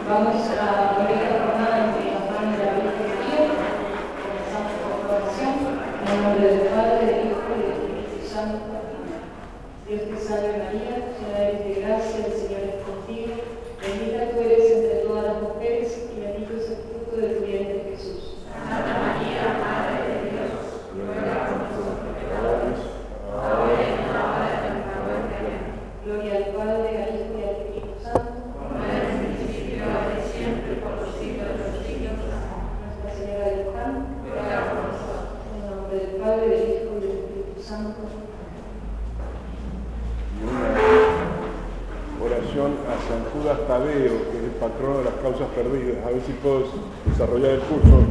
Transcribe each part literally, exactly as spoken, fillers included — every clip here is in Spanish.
Vamos a poner la jornada entre las manos de la Virgen María. Comenzamos por la oración. En el nombre del Padre, del Hijo y del Espíritu Santo. Dios te salve María, llena eres de gracia, el Señor es contigo. Bendita tú eres entre todas las mujeres y bendito es el fruto de tu vientre Jesús. Santa María, Madre de Dios, ruega por nosotros pecadores, ahora y en la hora de nuestra muerte. Amén. Gloria al Padre, al Hijo y al Espíritu Santo. Como era en el principio, ahora y siempre, por los siglos de los siglos. Nuestra Señora del Pan. Ruega por nosotros. En el nombre del Padre, del Hijo y del Espíritu Santo. Y una oración a San Judas Tadeo, que es el patrono de las causas perdidas. A ver si puedo desarrollar el curso.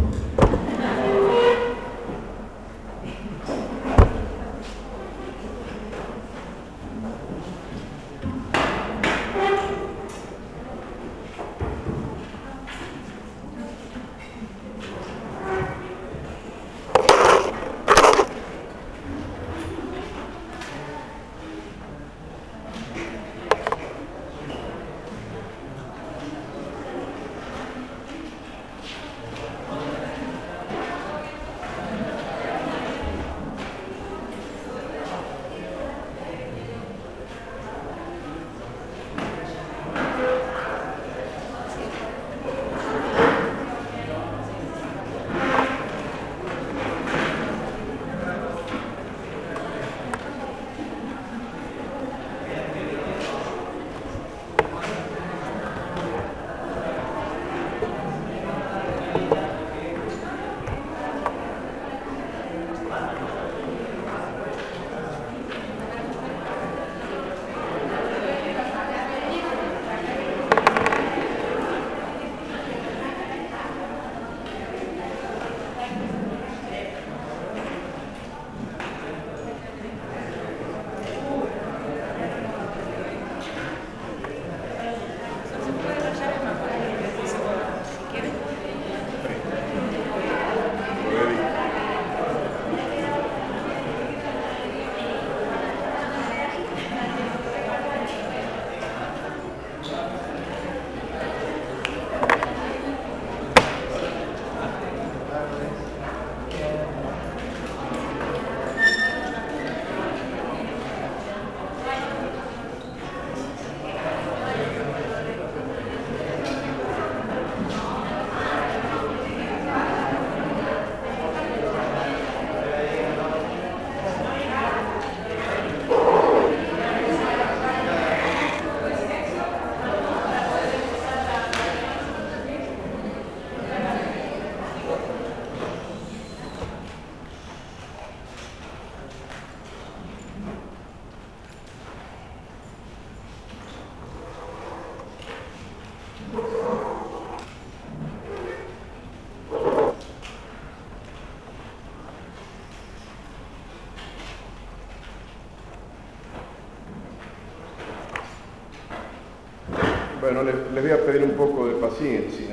Bueno, les, les voy a pedir un poco de paciencia.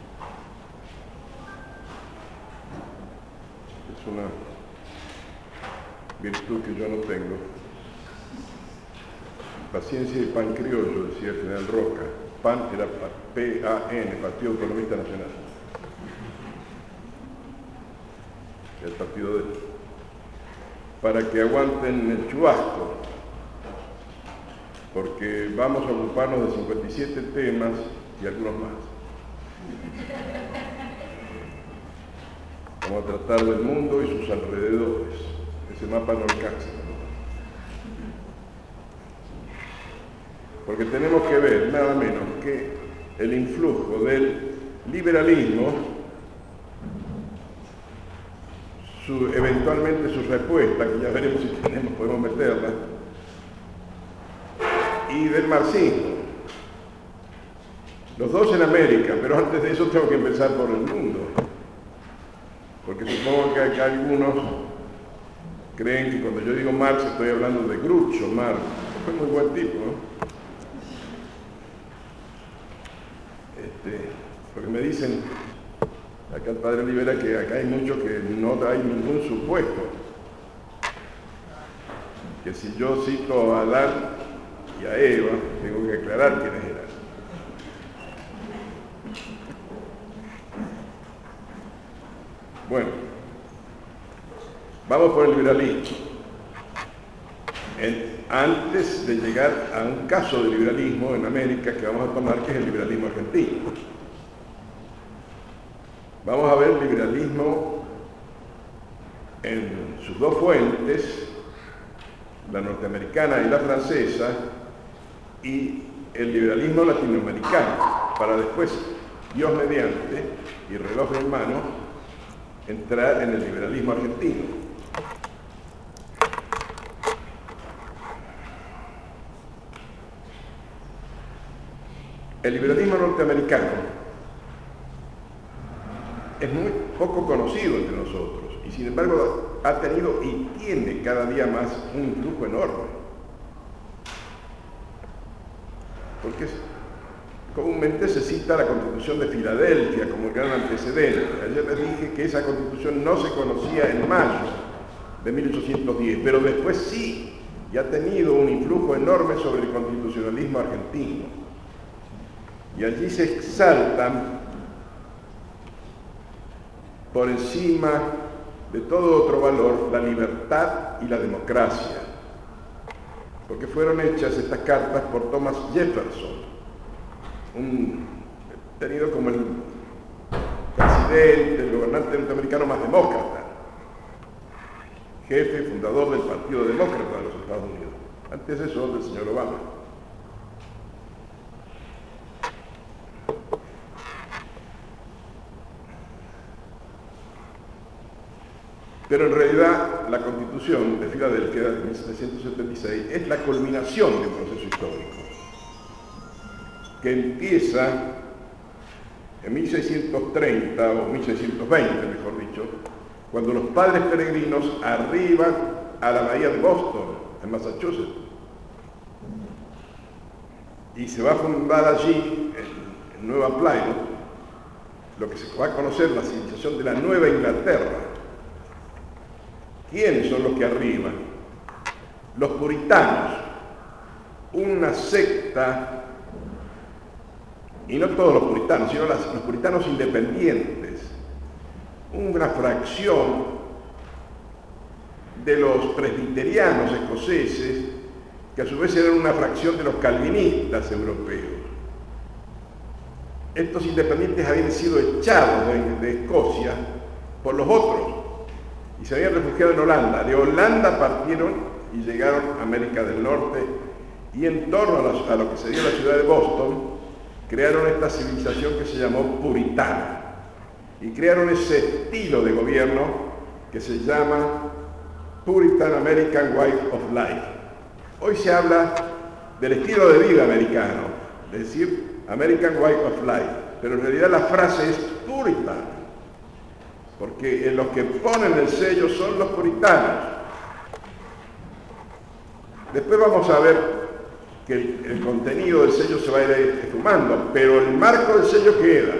Es una virtud que yo no tengo. Paciencia y pan criollo, decía el general Roca. PAN era P A N, Partido Autonomista Nacional. El partido de él. Para que aguanten el chubasco, porque vamos a ocuparnos de cincuenta y siete temas y algunos más. Vamos a tratar del mundo y sus alrededores. Ese mapa no alcanza, ¿no? Porque tenemos que ver nada menos que el influjo del liberalismo, su, eventualmente su respuesta, que ya veremos si tenemos, podemos meterla, y del marxismo. Los dos en América, pero antes de eso tengo que empezar por el mundo. Porque supongo que acá algunos creen que cuando yo digo Marx estoy hablando de Groucho Marx. Fue muy buen tipo, ¿no? Este, porque me dicen acá el padre Olivera que acá hay mucho que no hay ningún supuesto. Que si yo cito a Adán y a Eva, tengo que aclarar quiénes eran. Bueno, vamos por el liberalismo. En, antes de llegar a un caso de liberalismo en América que vamos a tomar, que es el liberalismo argentino. Vamos a ver el liberalismo en sus dos fuentes, la norteamericana y la francesa, y el liberalismo latinoamericano, para después, Dios mediante y reloj en mano, entrar en el liberalismo argentino. El liberalismo norteamericano es muy poco conocido entre nosotros y sin embargo ha tenido y tiene cada día más un influjo enorme. Porque comúnmente se cita la Constitución de Filadelfia como el gran antecedente. Ayer les dije que esa Constitución no se conocía en mayo de mil ochocientos diez, pero después sí, y ha tenido un influjo enorme sobre el constitucionalismo argentino. Y allí se exaltan por encima de todo otro valor la libertad y la democracia, porque fueron hechas estas cartas por Thomas Jefferson, un, tenido como el presidente, el gobernante norteamericano más demócrata, jefe y fundador del Partido Demócrata de los Estados Unidos, antecesor del señor Obama. Pero en realidad la Constitución de Filadelfia de mil setecientos setenta y seis es la culminación de un proceso histórico que empieza en mil seiscientos treinta o mil seiscientos veinte, mejor dicho, cuando los padres peregrinos arriban a la bahía de Boston, en Massachusetts, y se va a fundar allí, en, en Nueva Plymouth, lo que se va a conocer la civilización de la Nueva Inglaterra. ¿Quiénes son los que arriban? Los puritanos, una secta, y no todos los puritanos, sino las, los puritanos independientes, una fracción de los presbiterianos escoceses, que a su vez eran una fracción de los calvinistas europeos. Estos independientes habían sido echados de, de Escocia por los otros, y se habían refugiado en Holanda. De Holanda partieron y llegaron a América del Norte, y en torno a, la, a lo que sería la ciudad de Boston, crearon esta civilización que se llamó puritana, y crearon ese estilo de gobierno que se llama Puritan American Way of Life. Hoy se habla del estilo de vida americano, es decir, American Way of Life, pero en realidad la frase es Puritan, porque los que ponen el sello son los puritanos. Después vamos a ver que el, el contenido del sello se va a ir esfumando, pero el marco del sello queda.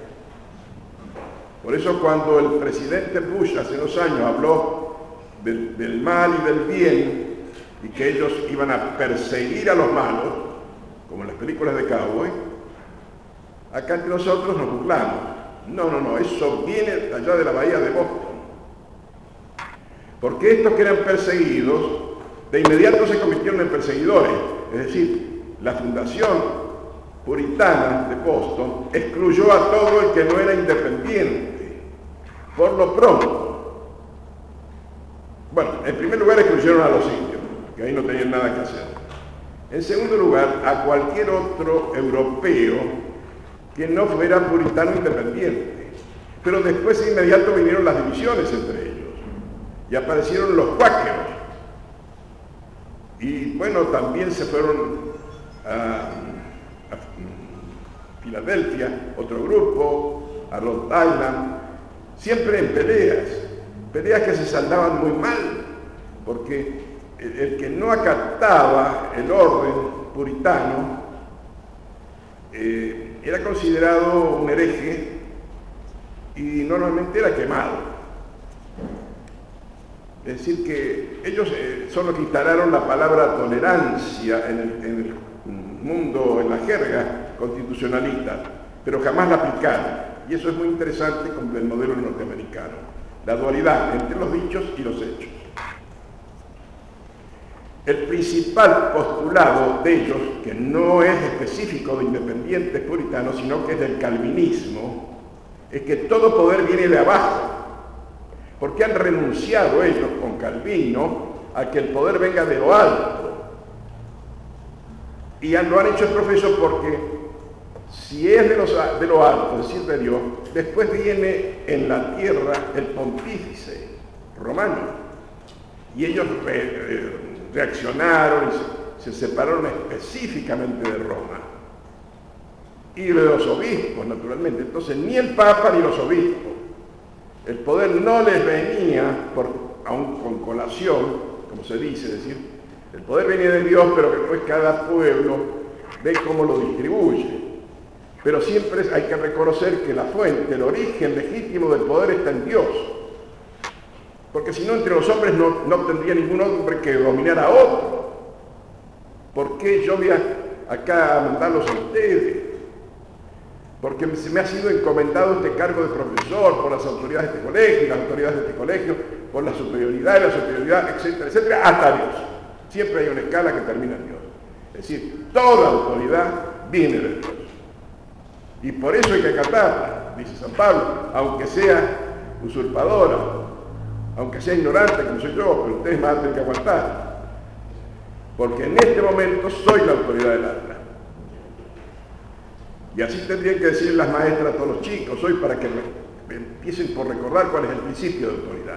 Por eso cuando el presidente Bush hace unos años habló del, del mal y del bien, y que ellos iban a perseguir a los malos, como en las películas de cowboy, acá entre nosotros nos burlamos. No, no, no, eso viene allá de la bahía de Boston. Porque estos que eran perseguidos, de inmediato se convirtieron en perseguidores. Es decir, la fundación puritana de Boston excluyó a todo el que no era independiente, por lo pronto. Bueno, en primer lugar excluyeron a los indios, que ahí no tenían nada que hacer. En segundo lugar, a cualquier otro europeo que no fuera puritano independiente. Pero después de inmediato vinieron las divisiones entre ellos y aparecieron los cuáqueros. Y bueno, también se fueron a, a Filadelfia, otro grupo, a Rhode Island, siempre en peleas, peleas que se saldaban muy mal, porque el, el que no acataba el orden puritano eh, era considerado un hereje y normalmente era quemado. Es decir, que ellos eh, son los que instalaron la palabra tolerancia en el, en el mundo, en la jerga constitucionalista, pero jamás la aplicaron. Y eso es muy interesante con el modelo norteamericano. la dualidad entre los dichos y los hechos. El principal postulado de ellos, que no es específico de independientes puritanos, sino que es del calvinismo, es que todo poder viene de abajo, porque han renunciado ellos con Calvino a que el poder venga de lo alto. Y lo han hecho el profeso porque si es de, los, de lo alto, es decir, de Dios, después viene en la tierra el pontífice romano. Y ellos re, reaccionaron y se, se separaron específicamente de Roma. Y de los obispos, naturalmente. Entonces, ni el Papa ni los obispos. El poder no les venía, por, aún con colación, como se dice, es decir, el poder venía de Dios, pero que después cada pueblo ve cómo lo distribuye. Pero siempre hay que reconocer que la fuente, el origen legítimo del poder está en Dios. Porque si no, entre los hombres no, no tendría ningún hombre que dominar a otro. ¿Por qué yo voy a, acá a mandarlos a ustedes? Porque se me ha sido encomendado este cargo de profesor por las autoridades de este colegio, las autoridades de este colegio, por la superioridad y la superioridad, etcétera, etcétera, hasta Dios. Siempre hay una escala que termina en Dios. Es decir, toda autoridad viene de Dios. Y por eso hay que acatarla, dice San Pablo, aunque sea usurpadora, aunque sea ignorante como soy yo, pero ustedes me van a tener que aguantar. Porque en este momento soy la autoridad del alma. Y así tendrían que decir las maestras a todos los chicos hoy para que me, me empiecen por recordar cuál es el principio de autoridad.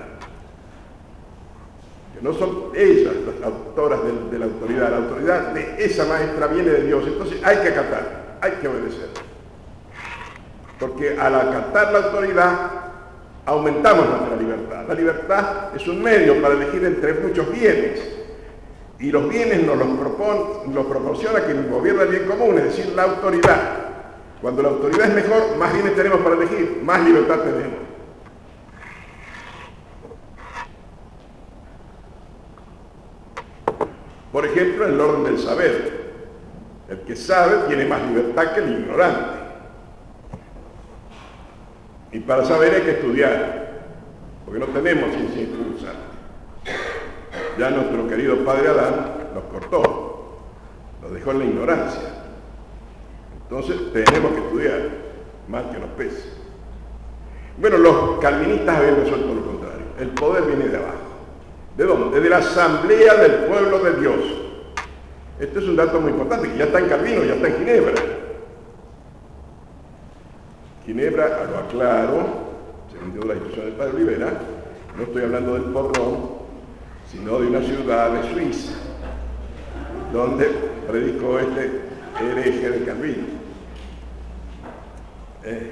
Que no son ellas las autoras de, de la autoridad, la autoridad de esa maestra viene de Dios, entonces hay que acatar, hay que obedecer. Porque al acatar la autoridad aumentamos nuestra libertad. La libertad es un medio para elegir entre muchos bienes. Y los bienes nos los, propon, los proporciona quien gobierna el bien común, es decir, la autoridad. Cuando la autoridad es mejor, más bienes tenemos para elegir, más libertad tenemos. Por ejemplo, en el orden del saber. El que sabe tiene más libertad que el ignorante. Y para saber hay que estudiar, porque no tenemos ciencia infusa. Ya nuestro querido padre Adán nos cortó, nos dejó en la ignorancia. Entonces tenemos que estudiar, mal que nos pese. Bueno, los calvinistas habían resuelto lo contrario. El poder viene de abajo. ¿De dónde? De la asamblea del pueblo de Dios. Este es un dato muy importante, que ya está en Calvino, ya está en Ginebra. Ginebra, lo aclaro, según dio la instrucción del padre Olivera, no estoy hablando del porrón, sino de una ciudad de Suiza, donde predicó este hereje de Calvino. Eh,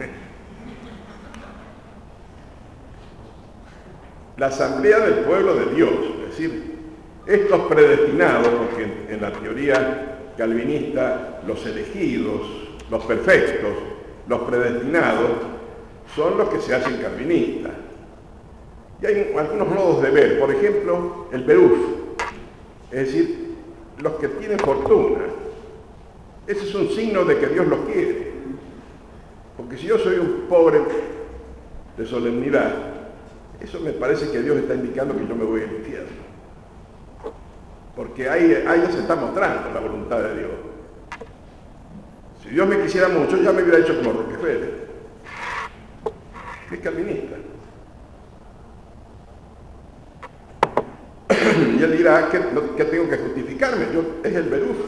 la asamblea del pueblo de Dios, es decir, estos predestinados, porque en, en la teoría calvinista los elegidos, los perfectos, los predestinados, son los que se hacen calvinistas. Y hay algunos modos de ver, por ejemplo, el beruf, es decir, los que tienen fortuna. Ese es un signo de que Dios los quiere. Porque si yo soy un pobre de solemnidad, eso me parece que Dios está indicando que yo me voy al infierno. Porque ahí, ahí ya se está mostrando la voluntad de Dios. Si Dios me quisiera mucho, ya me hubiera hecho como Rockefeller. Es calvinista. Y él dirá que, que tengo que justificarme. Yo, es el beruf.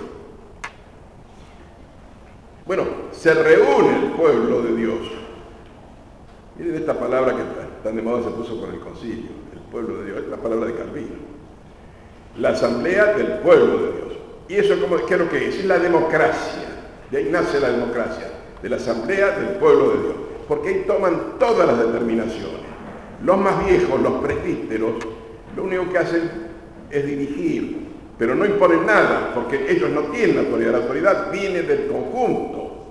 Bueno, se reúne el pueblo de Dios. Miren esta palabra que tan de moda se puso con el concilio. El pueblo de Dios, es la palabra de Calvino. La asamblea del pueblo de Dios. ¿Y eso cómo, qué es lo que es? Es la democracia. De ahí nace la democracia, de la asamblea del pueblo de Dios. Porque ahí toman todas las determinaciones. Los más viejos, los presbíteros, lo único que hacen es dirigir, pero no imponen nada, porque ellos no tienen autoridad. La autoridad viene del conjunto.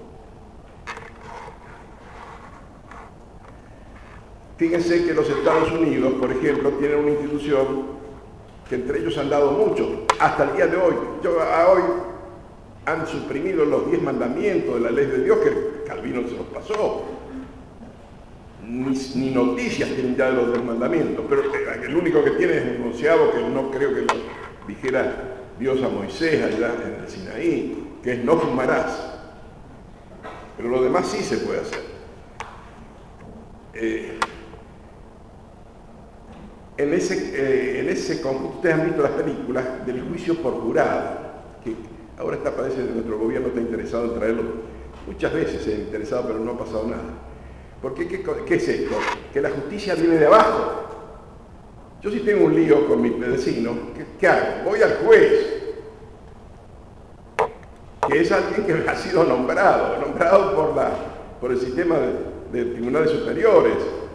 Fíjense que los Estados Unidos, por ejemplo, tienen una institución que entre ellos han dado mucho, hasta el día de hoy. Yo a hoy han suprimido los diez mandamientos de la ley de Dios que Calvino se los pasó. ni, ni noticias tienen ya de los diez mandamientos, pero el único que tiene es un onceavo que no creo que lo dijera Dios a Moisés allá en el Sinaí, que es no fumarás. Pero lo demás sí se puede hacer. Eh, en, ese, eh, en ese conjunto, ustedes han visto las películas del juicio por jurado, que ahora está, parece que nuestro gobierno está interesado en traerlo. Muchas veces se ha interesado, pero no ha pasado nada. Porque ¿qué, qué es esto? Que la justicia viene de abajo. Yo si tengo un lío con mi vecino, ¿qué, qué hago? Voy al juez, que es alguien que ha sido nombrado, nombrado por, la, por el sistema de, de tribunales superiores,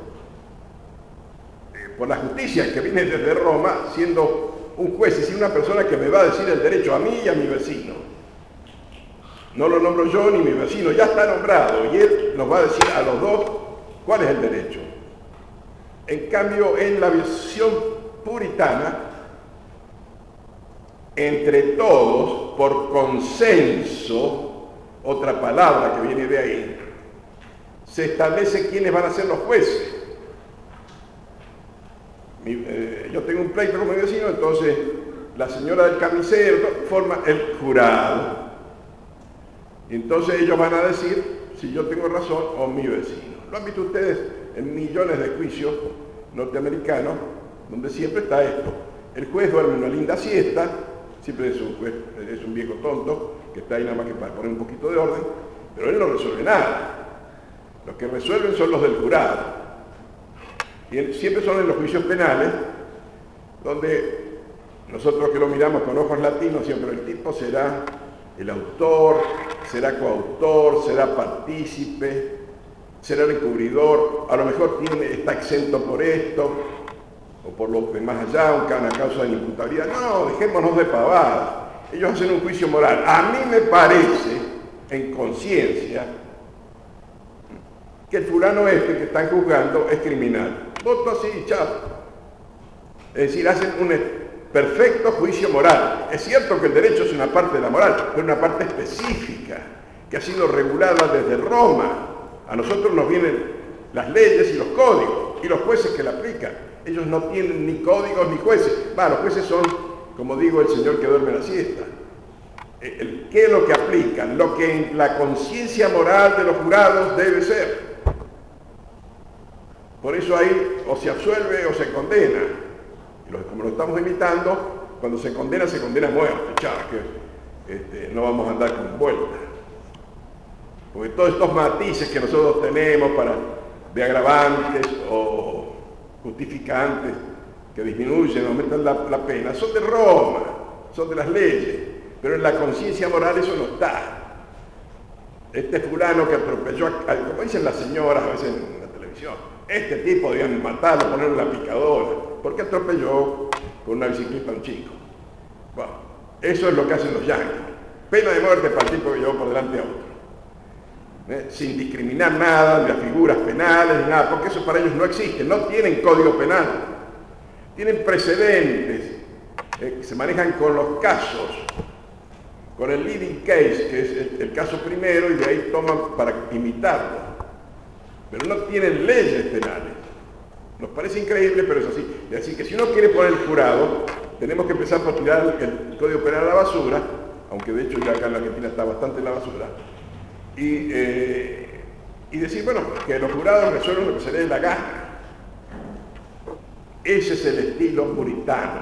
eh, por la justicia que viene desde Roma, siendo un juez, es decir, una persona que me va a decir el derecho a mí y a mi vecino. No lo nombro yo ni mi vecino, ya está nombrado y él nos va a decir a los dos cuál es el derecho. En cambio, en la visión puritana, entre todos, por consenso, otra palabra que viene de ahí, se establece quiénes van a ser los jueces. Mi, eh, yo tengo un pleito con mi vecino, entonces la señora del camisero forma el jurado. Y entonces ellos van a decir si yo tengo razón o mi vecino. Lo han visto ustedes en millones de juicios norteamericanos, donde siempre está esto. El juez duerme una linda siesta, siempre es un juez, es un viejo tonto, que está ahí nada más que para poner un poquito de orden, pero él no resuelve nada. Los que resuelven son los del jurado. Y siempre son en los juicios penales, donde nosotros que lo miramos con ojos latinos, siempre el tipo será el autor, será coautor, será partícipe, será el encubridor, a lo mejor tiene, está exento por esto, o por lo de más allá, una causa de imputabilidad. No, dejémonos de pavadas. Ellos hacen un juicio moral. A mí me parece, en conciencia, que el fulano este que están juzgando es criminal. Voto así, chao. Es decir, hacen un perfecto juicio moral. Es cierto que el derecho es una parte de la moral, pero una parte específica, que ha sido regulada desde Roma. A nosotros nos vienen las leyes y los códigos, y los jueces que la aplican. Ellos no tienen ni códigos ni jueces. Va, los jueces son, como digo, el señor que duerme la siesta. El, ¿Qué es lo que aplican? Lo que en la conciencia moral de los jurados debe ser. Por eso ahí o se absuelve o se condena. Y como lo estamos imitando, cuando se condena, se condena a muerte. Chao, que este, no vamos a andar con vuelta. Porque todos estos matices que nosotros tenemos para de agravantes o justificantes que disminuyen, aumentan la, la pena, son de Roma, son de las leyes, pero en la conciencia moral eso no está. Este fulano que atropelló, a, como dicen las señoras a veces en la televisión, este tipo debían matarlo, ponerle la picadora, porque atropelló con una bicicleta a un chico. Bueno, eso es lo que hacen los yanquis. Pena de muerte para el tipo que llevó por delante a otro. ¿Eh? Sin discriminar nada, ni las figuras penales, ni nada, porque eso para ellos no existe, no tienen código penal, tienen precedentes eh, que se manejan con los casos, con el leading case, que es el, el caso primero, y de ahí toman para imitarlo, pero no tienen leyes penales. Nos parece increíble, pero es así. Es decir, que si uno quiere poner el jurado, tenemos que empezar por tirar el código penal a la basura, aunque de hecho ya acá en la Argentina está bastante en la basura. Y, eh, y decir, bueno, que los jurados resuelven lo que se les dé la gana. Ese es el estilo puritano.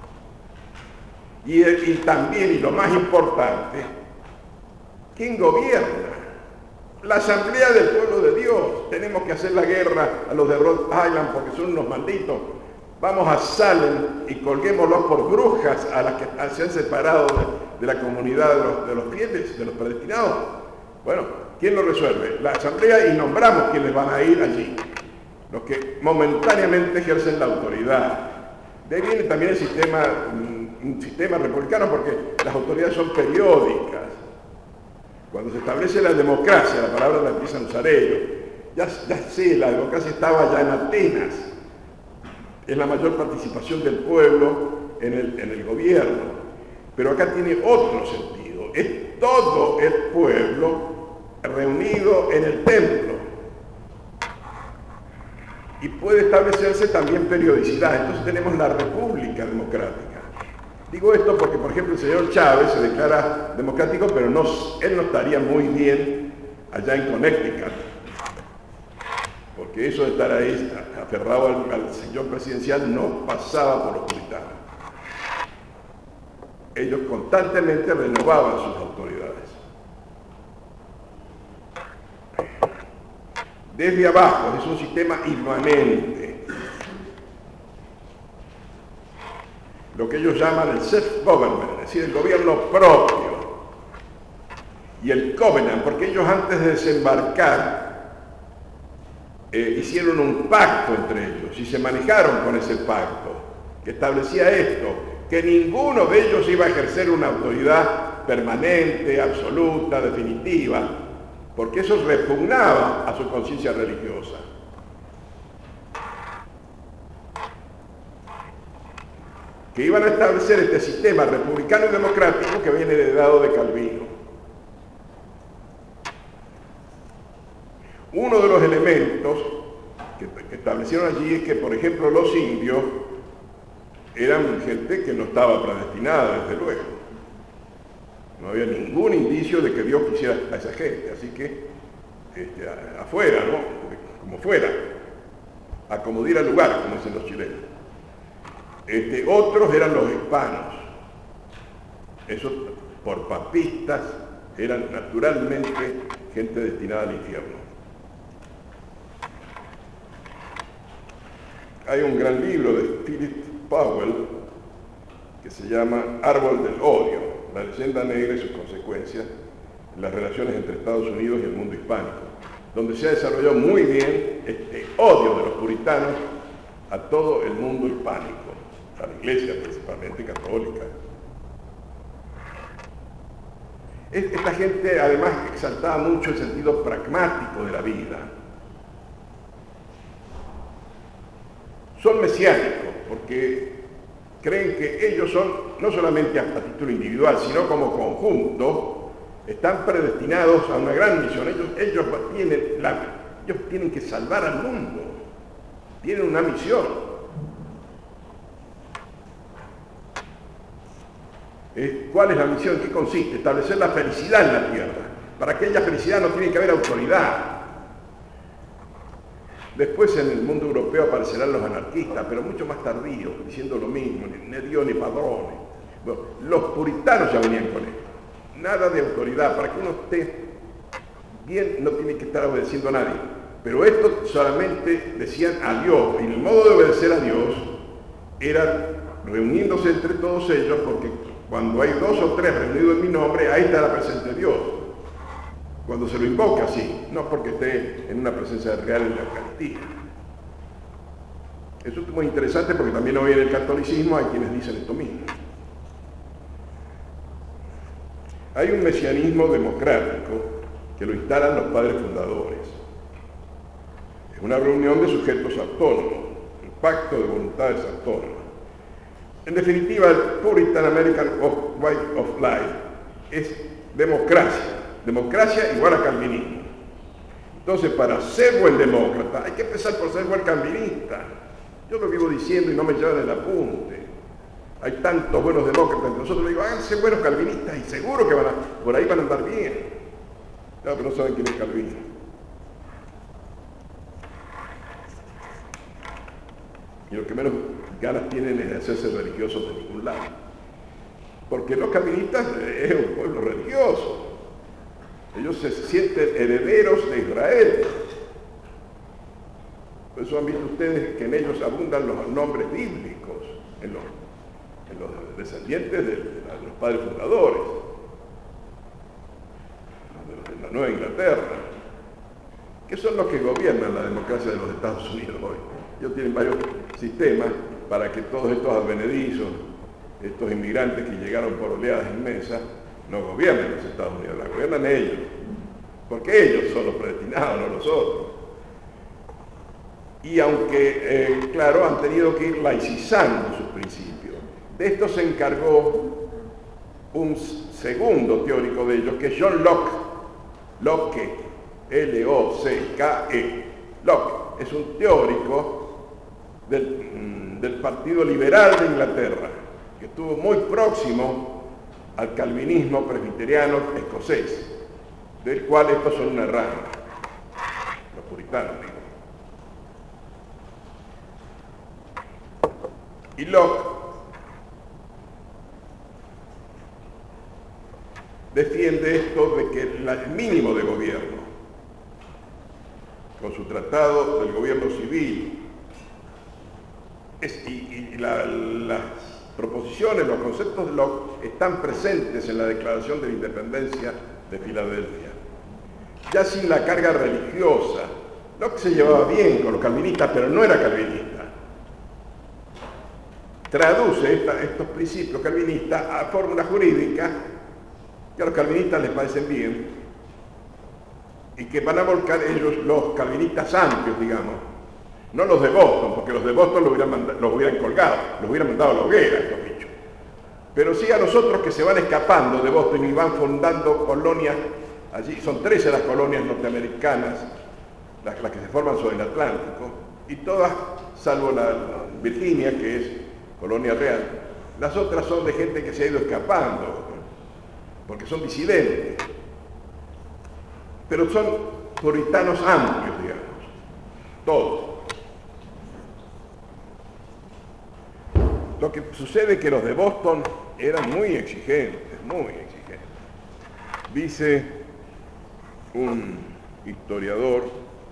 Y, y también, y lo más importante, ¿quién gobierna? La Asamblea del Pueblo de Dios. Tenemos que hacer la guerra a los de Rhode Island porque son unos malditos. Vamos a Salem y colguémoslos por brujas a las que se han separado de, de la comunidad de los, de los fieles, de los predestinados. Bueno, ¿quién lo resuelve? La Asamblea, y nombramos quienes van a ir allí, los que momentáneamente ejercen la autoridad. De ahí viene también el sistema, un sistema republicano, porque las autoridades son periódicas. Cuando se establece la democracia, la palabra la empieza a usar ellos, ya, ya sé, la democracia estaba ya en Atenas, es la mayor participación del pueblo en el, en el gobierno, pero acá tiene otro sentido, es todo el pueblo reunido en el templo. y puede establecerse también periodicidad. Entonces tenemos la República Democrática. Digo esto porque, por ejemplo, el señor Chávez se declara democrático, pero no, él no estaría muy bien allá en Connecticut, porque eso de estar ahí aferrado al, al señor presidencial no pasaba por los puritanos. Ellos constantemente renovaban sus autoridades. Desde abajo, es un sistema inmanente. Lo que ellos llaman el self-government, es decir, el gobierno propio. Y el covenant, porque ellos antes de desembarcar eh, hicieron un pacto entre ellos y se manejaron con ese pacto, que establecía esto, que ninguno de ellos iba a ejercer una autoridad permanente, absoluta, definitiva, porque eso repugnaba a su conciencia religiosa. Que iban a establecer este sistema republicano y democrático que viene heredado de Calvino. Uno de los elementos que, que establecieron allí es que, por ejemplo, los indios eran gente que no estaba predestinada, desde luego. No había ningún indicio de que Dios quisiera a esa gente, así que este, afuera, ¿no? Como fuera, acudir al lugar, como dicen los chilenos. Este, otros eran los hispanos. Esos, por papistas, eran naturalmente gente destinada al infierno. Hay un gran libro de Philip Powell que se llama Árbol del Odio, la leyenda negra y sus consecuencias en las relaciones entre Estados Unidos y el mundo hispánico, donde se ha desarrollado muy bien este odio de los puritanos a todo el mundo hispánico, a la iglesia principalmente católica. Esta gente además exaltaba mucho el sentido pragmático de la vida. Son mesiánicos porque creen que ellos son, no solamente a, a título individual, sino como conjunto, están predestinados a una gran misión. Ellos, ellos, tienen la, ellos tienen que salvar al mundo, tienen una misión. Eh, ¿Cuál es la misión? ¿Qué consiste? Establecer la felicidad en la tierra. Para que haya felicidad no tiene que haber autoridad. Después en el mundo europeo aparecerán los anarquistas, pero mucho más tardíos, diciendo lo mismo, ni Dios ni padrones. Bueno, los puritanos ya venían con esto. Nada de autoridad, para que uno esté bien no tiene que estar obedeciendo a nadie. Pero esto solamente decían a Dios, y el modo de obedecer a Dios era reuniéndose entre todos ellos, porque cuando hay dos o tres reunidos en mi nombre, ahí está la presencia de Dios. Cuando se lo invoca, sí, no porque esté en una presencia real en la Eucaristía. Eso es muy interesante porque también hoy en el catolicismo hay quienes dicen esto mismo. Hay un mesianismo democrático que lo instalan los padres fundadores. Es una reunión de sujetos autónomos, el pacto de voluntades autónomas. En definitiva, el Puritan American Way of Life es democracia. Democracia igual a calvinismo. Entonces, para ser buen demócrata, hay que empezar por ser buen calvinista. Yo lo vivo diciendo y no me llevan el apunte. Hay tantos buenos demócratas entre nosotros. Le digo, háganse buenos calvinistas y seguro que van a, por ahí van a andar bien. No, pero no saben quién es Calvino. Y lo que menos ganas tienen es de hacerse religiosos de ningún lado. Porque los calvinistas es un pueblo religioso. Ellos se sienten herederos de Israel. Por eso han visto ustedes que en ellos abundan los nombres bíblicos, en los, en los descendientes de, de, de los padres fundadores, de los de la Nueva Inglaterra, que son los que gobiernan la democracia de los Estados Unidos hoy. Ellos tienen varios sistemas para que todos estos advenedizos, estos inmigrantes que llegaron por oleadas inmensas, no gobiernan los Estados Unidos, la gobiernan ellos, porque ellos son los predestinados, no los otros. Y aunque, eh, claro, han tenido que ir laicizando sus principios, de esto se encargó un segundo teórico de ellos, que es John Locke, Locke, L O C K E, Locke, es un teórico del, del Partido Liberal de Inglaterra, que estuvo muy próximo al calvinismo presbiteriano escocés, del cual estos son una rama, los puritanos, digo. Y Locke defiende esto de que el mínimo de gobierno, con su tratado del gobierno civil, es, y, y la, las proposiciones, los conceptos de Locke están presentes en la Declaración de la Independencia de Filadelfia. Ya sin la carga religiosa, Locke se llevaba bien con los calvinistas, pero no era calvinista. Traduce esta, estos principios calvinistas a fórmulas jurídicas que a los calvinistas les parecen bien y que van a volcar ellos, los calvinistas amplios, digamos, no los de Boston, porque los de Boston los hubieran, mandado, los hubieran colgado, los hubieran mandado a la hoguera, estos bichos. Pero sí a nosotros que se van escapando de Boston y van fundando colonias, allí son trece las colonias norteamericanas, las, las que se forman sobre el Atlántico, y todas, salvo la, la Virginia, que es colonia real, las otras son de gente que se ha ido escapando, porque son disidentes, pero son puritanos amplios, digamos, todos. Lo que sucede es que los de Boston eran muy exigentes, muy exigentes. Dice un historiador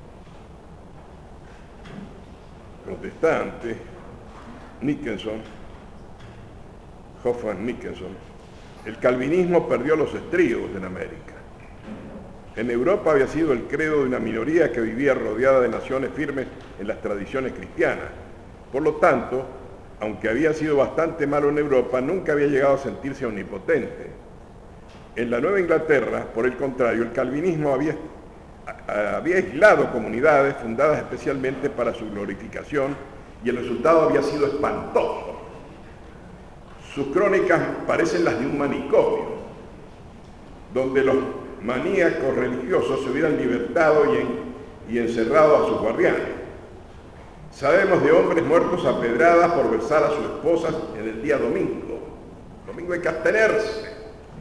protestante, Nickenson, Hoffman Nickenson, el calvinismo perdió los estribos en América. En Europa había sido el credo de una minoría que vivía rodeada de naciones firmes en las tradiciones cristianas. Por lo tanto, aunque había sido bastante malo en Europa, nunca había llegado a sentirse omnipotente. En la Nueva Inglaterra, por el contrario, el calvinismo había, había aislado comunidades fundadas especialmente para su glorificación y el resultado había sido espantoso. Sus crónicas parecen las de un manicomio, donde los maníacos religiosos se hubieran libertado y, en, y encerrado a sus guardianes. Sabemos de hombres muertos a pedradas por besar a sus esposas en el día domingo. Domingo hay que abstenerse.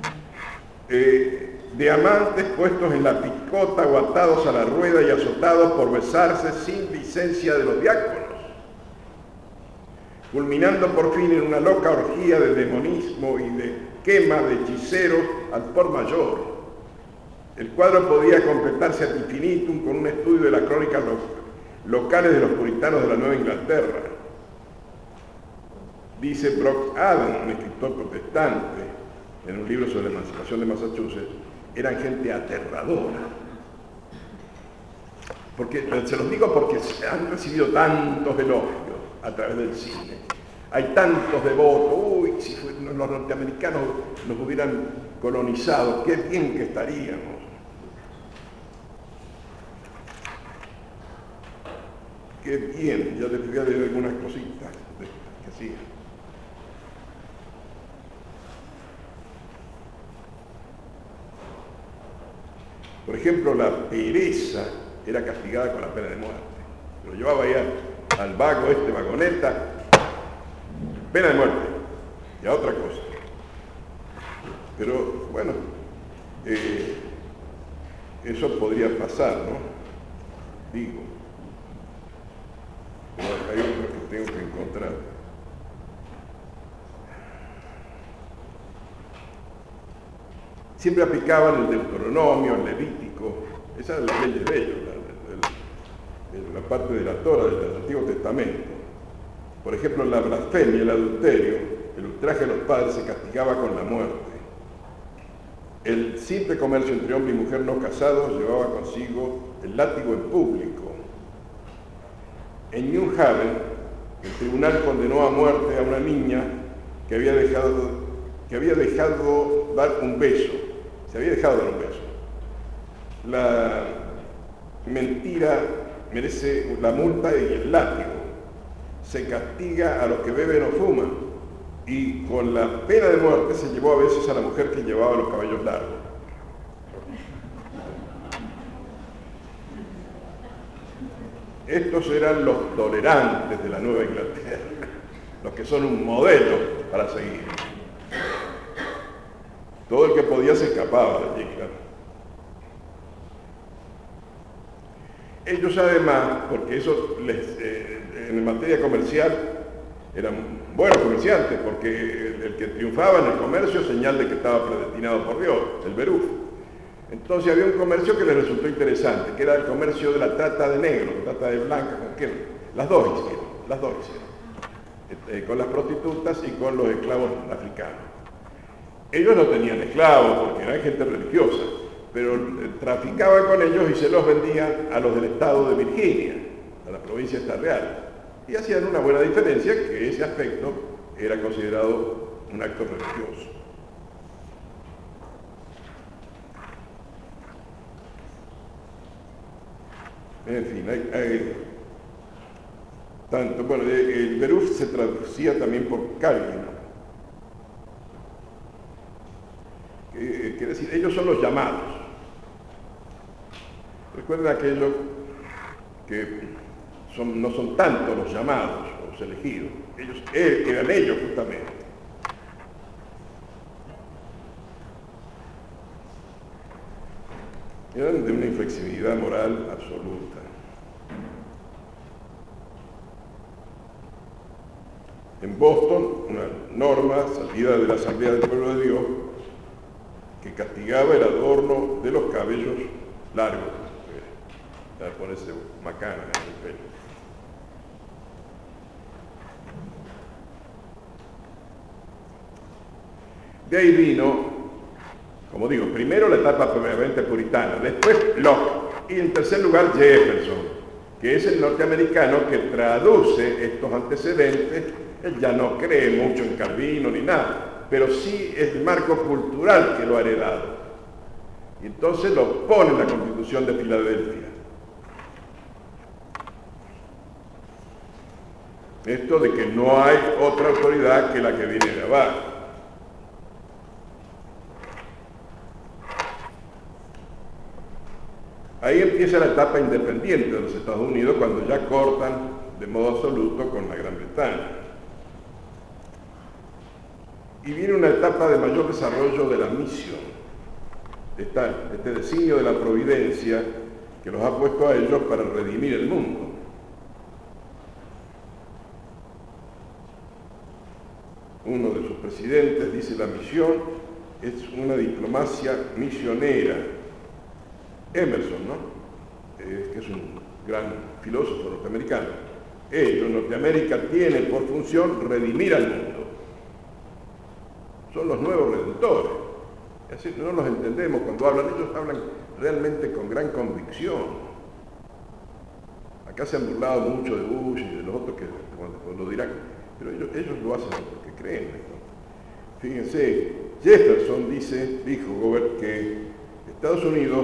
Eh, de amantes puestos en la picota o atados a la rueda y azotados por besarse sin licencia de los diáconos, culminando por fin en una loca orgía de demonismo y de quema de hechiceros al por mayor. El cuadro podía completarse ad infinitum con un estudio de las crónicas lo locales de los puritanos de la Nueva Inglaterra. Dice Brock Adams, un escritor protestante, en un libro sobre la emancipación de Massachusetts, eran gente aterradora. Porque, se los digo porque han recibido tantos elogios a través del cine. Hay tantos devotos, uy, si los norteamericanos nos hubieran colonizado, qué bien que estaríamos. Qué bien, ya les voy a leer algunas cositas que hacían. Por ejemplo, la pereza era castigada con la pena de muerte. Lo llevaba ahí al, al vago, este vagoneta, pena de muerte, y a otra cosa. Pero, bueno, eh, eso podría pasar, ¿no? Digo. Pero hay otro que tengo que encontrar. Siempre aplicaban el Deuteronomio, el Levítico, esas eran las leyes de ellos, la, la, la parte de la Torah del Antiguo Testamento. Por ejemplo, la blasfemia, el adulterio, el ultraje a los padres se castigaba con la muerte. El simple comercio entre hombre y mujer no casados llevaba consigo el látigo en público. En New Haven, el tribunal condenó a muerte a una niña que había dejado, que había dejado dar un beso. Se había dejado dar un beso. La mentira merece la multa y el látigo. Se castiga a los que beben o fuman. Y con la pena de muerte se llevó a veces a la mujer que llevaba los cabellos largos. Estos eran los tolerantes de la Nueva Inglaterra, los que son un modelo para seguir. Todo el que podía se escapaba de allí, claro. Ellos además, porque eso les, eh, en materia comercial eran buenos comerciantes, porque el, el que triunfaba en el comercio, señal de que estaba predestinado por Dios, el beruf. Entonces había un comercio que les resultó interesante, que era el comercio de la trata de negros, la trata de blancas, con que las dos hicieron, las dos hicieron, eh, con las prostitutas y con los esclavos africanos. Ellos no tenían esclavos porque eran gente religiosa, pero eh, traficaban con ellos y se los vendían a los del estado de Virginia, a la provincia esta real, y hacían una buena diferencia, que ese aspecto era considerado un acto religioso. En fin, hay, hay tanto, bueno, el beruf se traducía también por Calvin. Eh, quiere decir, ellos son los llamados. Recuerden aquello que son, no son tanto los llamados, los elegidos, ellos eh, eran ellos justamente. Eran de una inflexibilidad moral absoluta. En Boston, una norma salida de la Asamblea del Pueblo de Dios que castigaba el adorno de los cabellos largos, para ponerse macana en el pelo. De ahí vino, como digo, primero la etapa propiamente puritana, después Locke, y en tercer lugar Jefferson, que es el norteamericano que traduce estos antecedentes. Él ya no cree mucho en Calvino ni nada, pero sí es el marco cultural que lo ha heredado. Y entonces lo pone en la Constitución de Filadelfia. Esto de que no hay otra autoridad que la que viene de abajo. Ahí empieza la etapa independiente de los Estados Unidos, cuando ya cortan de modo absoluto con la Gran Bretaña. Y viene una etapa de mayor desarrollo de la misión, Está este designio de la providencia que los ha puesto a ellos para redimir el mundo. Uno de sus presidentes dice: la misión es una diplomacia misionera. Emerson, ¿no? Eh, que es un gran filósofo norteamericano. Ellos, Norteamérica, tienen por función redimir al mundo. Son los nuevos redentores. Así no los entendemos cuando hablan. Ellos hablan realmente con gran convicción. Acá se han burlado mucho de Bush y de los otros que cuando lo dirán, pero ellos, ellos lo hacen porque creen, ¿no? Fíjense, Jefferson dice, dijo Gobert, que Estados Unidos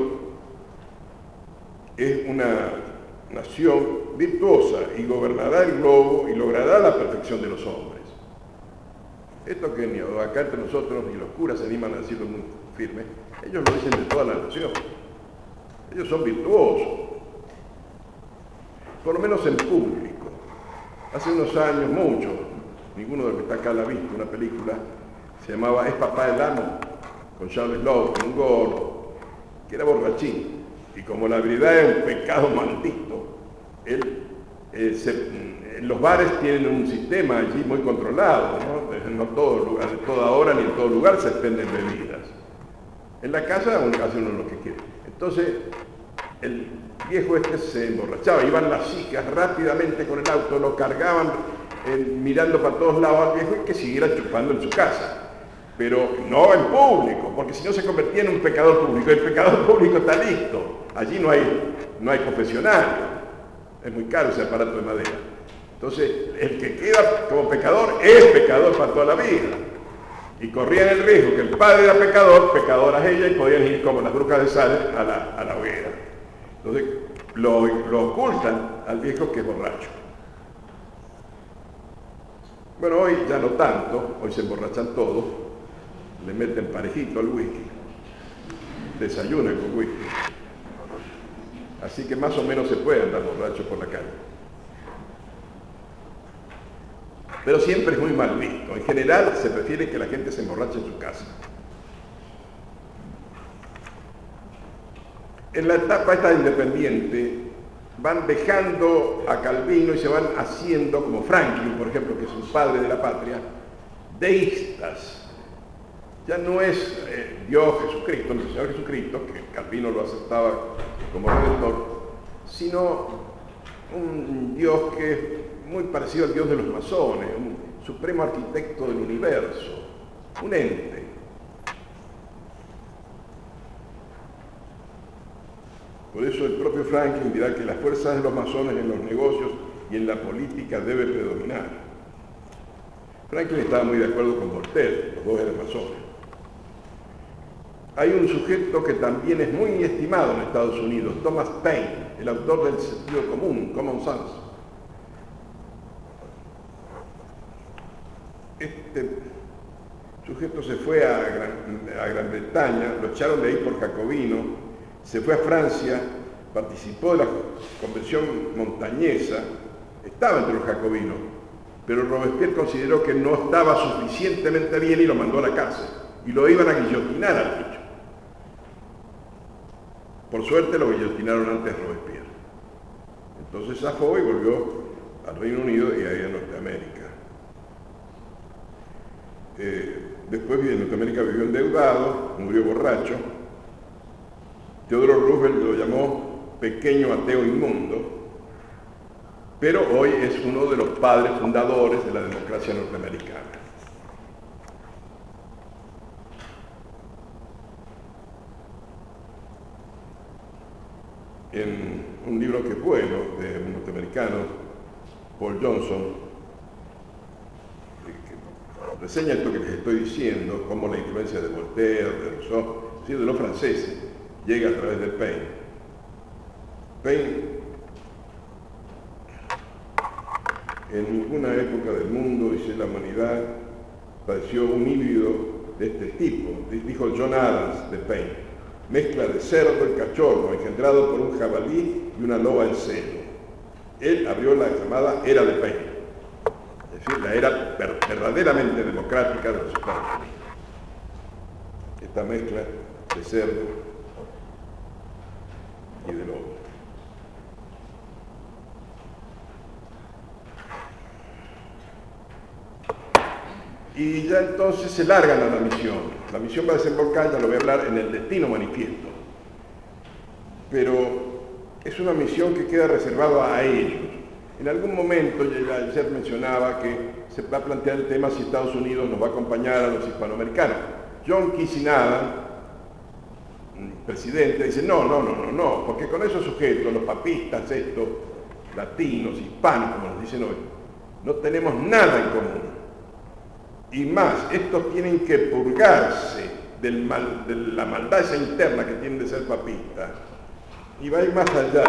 es una nación virtuosa y gobernará el globo y logrará la perfección de los hombres. Esto que ni acá entre nosotros ni los curas se animan a decirlo muy firme, ellos lo dicen de toda la nación. Ellos son virtuosos, por lo menos en público. Hace unos años, muchos, ninguno de los que está acá la ha visto, una película se llamaba Es papá el amo, con Charles Lowe, un gordo, que era borrachín. Y como la habilidad es un pecado maldito, él, eh, se, los bares tienen un sistema allí muy controlado, ¿no? No todo lugar, de toda hora ni en todo lugar se expenden bebidas. En la casa uno hace uno lo que quiere. Entonces, el viejo este se emborrachaba, iban las hijas rápidamente con el auto, lo cargaban eh, mirando para todos lados al viejo y que siguiera chupando en su casa. Pero no en público, porque si no se convertía en un pecador público. El pecador público está listo. Allí no hay, no hay confesionario. Es muy caro ese aparato de madera. Entonces, el que queda como pecador es pecador para toda la vida. Y corrían el riesgo que el padre era pecador, pecadoras ella, y podían ir como las brujas de Salem a la, a la hoguera. Entonces, lo, lo ocultan al viejo que es borracho. Bueno, hoy ya no tanto, hoy se emborrachan todos, le meten parejito al whisky, desayunan con whisky. Así que más o menos se puede andar borracho por la calle. Pero siempre es muy mal visto. En general se prefiere que la gente se emborrache en su casa. En la etapa esta independiente van dejando a Calvino y se van haciendo, como Franklin, por ejemplo, que es un padre de la patria, deístas. Ya no es eh, Dios Jesucristo, el Señor Jesucristo, que Calvino lo aceptaba como redentor, sino un Dios que es muy parecido al Dios de los masones, un supremo arquitecto del universo, un ente. Por eso el propio Franklin dirá que las fuerzas de los masones en los negocios y en la política deben predominar. Franklin estaba muy de acuerdo con Voltaire, los dos eran masones. Hay un sujeto que también es muy estimado en Estados Unidos, Thomas Paine, el autor del sentido común, Common Sense. Este sujeto se fue a Gran, a Gran Bretaña, lo echaron de ahí por jacobino, se fue a Francia, participó de la convención montañesa, estaba entre los jacobinos, pero Robespierre consideró que no estaba suficientemente bien y lo mandó a la cárcel, y lo iban a guillotinar al bicho. Por suerte lo guillotinaron antes de Robespierre. Entonces zafó y volvió al Reino Unido y ahí a Norteamérica. Eh, después en Norteamérica vivió endeudado, murió borracho. Theodore Roosevelt lo llamó pequeño ateo inmundo, pero hoy es uno de los padres fundadores de la democracia norteamericana. En un libro que es bueno, de un norteamericano, Paul Johnson, que reseña esto que les estoy diciendo, cómo la influencia de Voltaire, de Rousseau, es decir, de los franceses, llega a través de Paine. Paine, en ninguna época del mundo, dice, la humanidad padeció un híbrido de este tipo, dijo John Adams de Paine. Mezcla de cerdo y cachorro, engendrado por un jabalí y una loba en celo. Él abrió la llamada era de Paine, es decir, la era verdaderamente democrática de los Estados Unidos. Esta mezcla de cerdo y de lobo. Y ya entonces se largan a la misión. La misión va a desembocar, ya lo voy a hablar, en el Destino Manifiesto. Pero es una misión que queda reservada a ellos. En algún momento, ya ayer mencionaba que se va a plantear el tema si Estados Unidos nos va a acompañar a los hispanoamericanos. John Quincy Adams, presidente, dice, no, no, no, no, no, porque con esos sujetos, los papistas, estos, latinos, hispanos, como nos dicen hoy, no tenemos nada en común. Y más, estos tienen que purgarse del mal, de la maldad esa interna que tienen de ser papistas. Y va a ir más allá,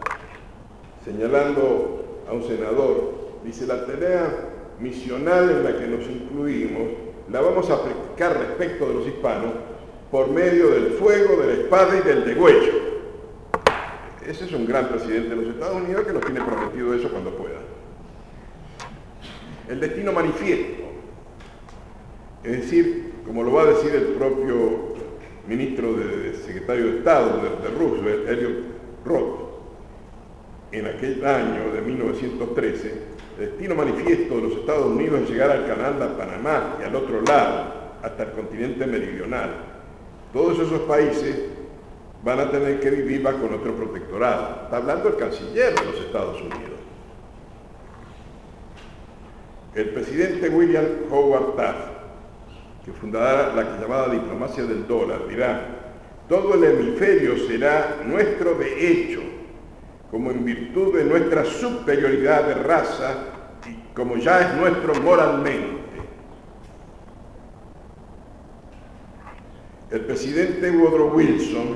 señalando a un senador, dice, la tarea misional en la que nos incluimos la vamos a aplicar respecto de los hispanos por medio del fuego, de la espada y del degüello. Ese es un gran presidente de los Estados Unidos que nos tiene prometido eso cuando pueda. El Destino Manifiesto. Es decir, como lo va a decir el propio ministro de, de secretario de Estado de, de Roosevelt, Elliot Roth, en aquel año de mil novecientos trece, el destino manifiesto de los Estados Unidos es llegar al canal de Panamá y al otro lado, hasta el continente meridional. Todos esos países van a tener que vivir bajo nuestro protectorado. Está hablando el canciller de los Estados Unidos. El presidente William Howard Taft, que fundará la llamada diplomacia del dólar, dirá, todo el hemisferio será nuestro de hecho, como en virtud de nuestra superioridad de raza y como ya es nuestro moralmente. El presidente Woodrow Wilson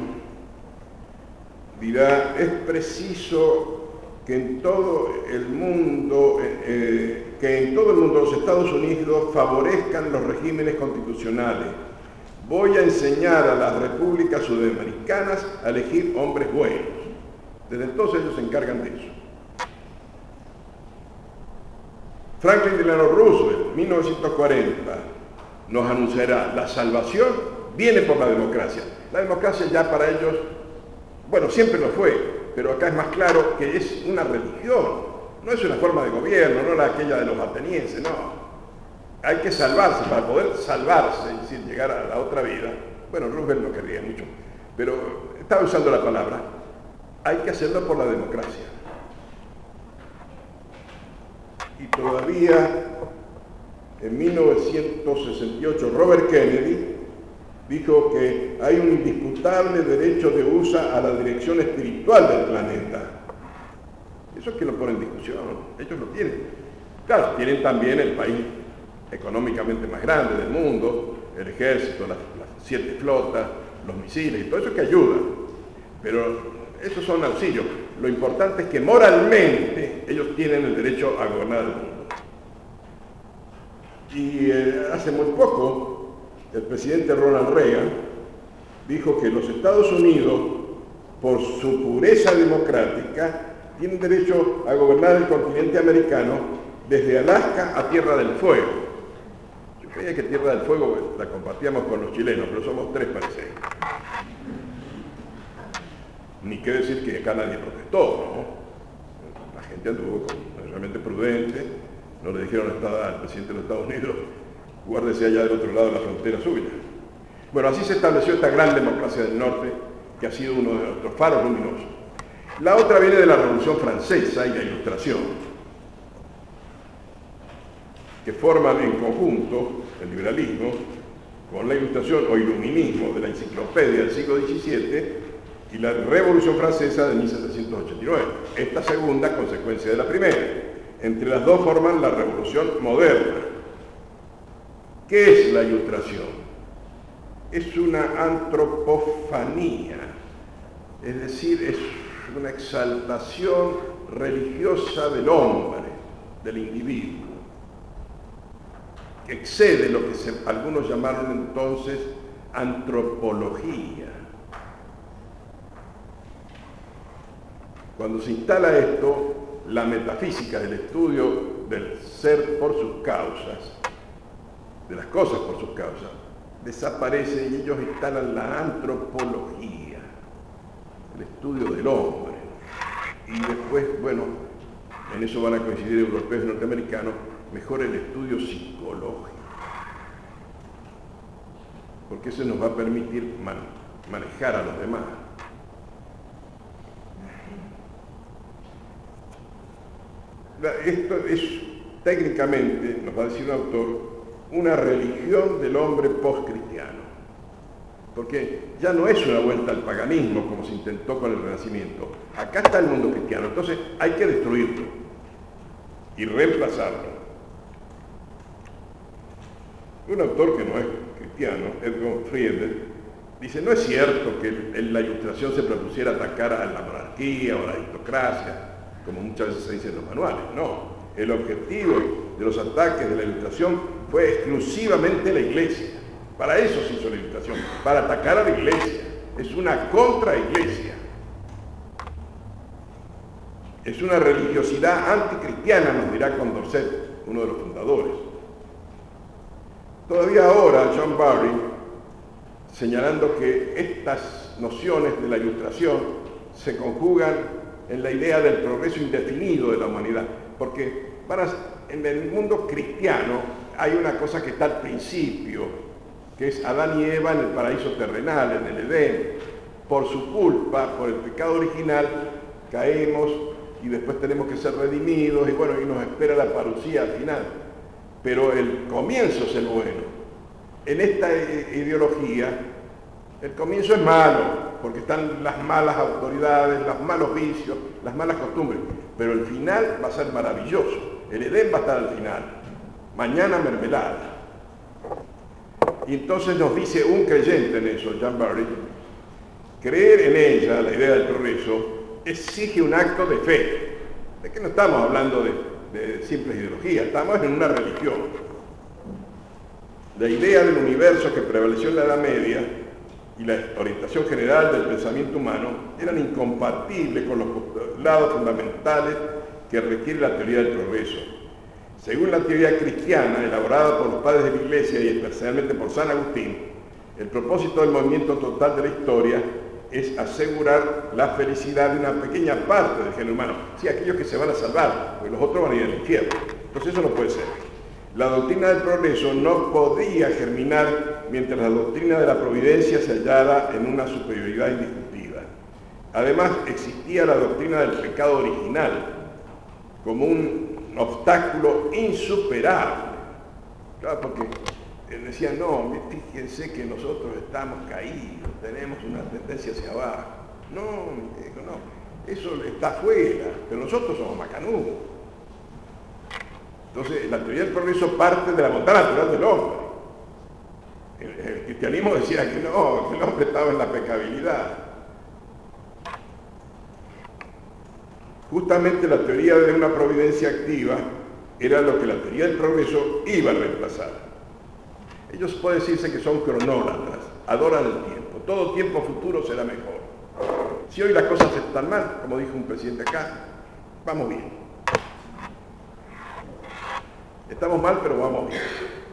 dirá, es preciso que en todo el mundo, eh, que en todo el mundo los Estados Unidos favorezcan los regímenes constitucionales. Voy a enseñar a las repúblicas sudamericanas a elegir hombres buenos. Desde entonces ellos se encargan de eso. Franklin Delano Roosevelt, mil novecientos cuarenta, nos anunciará: la salvación viene por la democracia. La democracia ya para ellos, bueno, siempre lo fue, pero acá es más claro que es una religión, no es una forma de gobierno, no la aquella de los atenienses, no. Hay que salvarse, para poder salvarse, es decir, llegar a la otra vida. Bueno, Roosevelt no quería mucho, pero estaba usando la palabra. Hay que hacerlo por la democracia. Y todavía, en mil novecientos sesenta y ocho, Robert Kennedy dijo que hay un indisputable derecho de U S A a la dirección espiritual del planeta. Eso es que lo pone en discusión, ellos lo tienen. Claro, tienen también el país económicamente más grande del mundo, el ejército, las, las siete flotas, los misiles y todo eso que ayuda. Pero esos son auxilios. Lo importante es que moralmente ellos tienen el derecho a gobernar el mundo. Y eh, hace muy poco, el presidente Ronald Reagan dijo que los Estados Unidos, por su pureza democrática, tienen derecho a gobernar el continente americano desde Alaska a Tierra del Fuego. Yo creía que Tierra del Fuego la compartíamos con los chilenos, pero somos tres, parece. Ni qué decir que acá nadie protestó, ¿no? La gente anduvo realmente prudente, no le dijeron al presidente de los Estados Unidos: guárdese allá del otro lado de la frontera suya. Bueno, así se estableció esta gran democracia del norte, que ha sido uno de nuestros faros luminosos. La otra viene de la Revolución Francesa y la Ilustración, que forman en conjunto el liberalismo con la Ilustración o Iluminismo de la enciclopedia del siglo diecisiete y la Revolución Francesa de mil setecientos ochenta y nueve. Esta segunda, consecuencia de la primera. Entre las dos forman la Revolución Moderna. ¿Qué es la Ilustración? Es una antropofanía, es decir, es una exaltación religiosa del hombre, del individuo, que excede lo que se, algunos llamaron entonces antropología. Cuando se instala esto, la metafísica del estudio del ser por sus causas, de las cosas por sus causas, desaparece y ellos instalan la antropología, el estudio del hombre. Y después, bueno, en eso van a coincidir europeos y norteamericanos, mejor el estudio psicológico, porque eso nos va a permitir man, manejar a los demás. Esto es técnicamente, nos va a decir un autor, una religión del hombre post-cristiano, porque ya no es una vuelta al paganismo como se intentó con el Renacimiento. Acá está el mundo cristiano, entonces hay que destruirlo y reemplazarlo. Un autor que no es cristiano, Edmund Friedel, dice: no es cierto que en la Ilustración se propusiera atacar a la monarquía o a la aristocracia, como muchas veces se dice en los manuales. No, el objetivo de los ataques de la Ilustración fue exclusivamente la Iglesia. Para eso se hizo la Ilustración, para atacar a la Iglesia. Es una contra-iglesia. Es una religiosidad anticristiana, nos dirá Condorcet, uno de los fundadores. Todavía ahora John Barry, señalando que estas nociones de la Ilustración se conjugan en la idea del progreso indefinido de la humanidad, porque para, en el mundo cristiano hay una cosa que está al principio, que es Adán y Eva en el paraíso terrenal, en el Edén. Por su culpa, por el pecado original, caemos y después tenemos que ser redimidos, y bueno, y nos espera la parucía al final. Pero el comienzo es el bueno. En esta ideología, el comienzo es malo, porque están las malas autoridades, los malos vicios, las malas costumbres, pero el final va a ser maravilloso. El Edén va a estar al final, mañana mermelada. Y entonces nos dice un creyente en eso, John Barry, creer en ella, la idea del progreso, exige un acto de fe. De que no estamos hablando de, de simples ideologías, estamos en una religión. La idea del universo que prevaleció en la Edad Media y la orientación general del pensamiento humano eran incompatibles con los postulados fundamentales que requiere la teoría del progreso. Según la teoría cristiana, elaborada por los padres de la Iglesia y especialmente por San Agustín, el propósito del movimiento total de la historia es asegurar la felicidad de una pequeña parte del género humano. Sí, aquellos que se van a salvar, porque los otros van a ir al infierno. Entonces eso no puede ser. La doctrina del progreso no podía germinar mientras la doctrina de la providencia se hallara en una superioridad indiscutida. Además, existía la doctrina del pecado original como un obstáculo insuperable. Claro, porque decían, no, fíjense que nosotros estamos caídos, tenemos una tendencia hacia abajo. No, no, eso está afuera, pero nosotros somos macanudos. Entonces, la teoría del progreso parte de la voluntad natural del hombre. El, el cristianismo decía que no, que el hombre estaba en la pecabilidad. Justamente la teoría de una providencia activa era lo que la teoría del progreso iba a reemplazar. Ellos puede decirse que son cronólatras, adoran el tiempo, todo tiempo futuro será mejor. Si hoy las cosas están mal, como dijo un presidente acá, vamos bien. Estamos mal, pero vamos bien.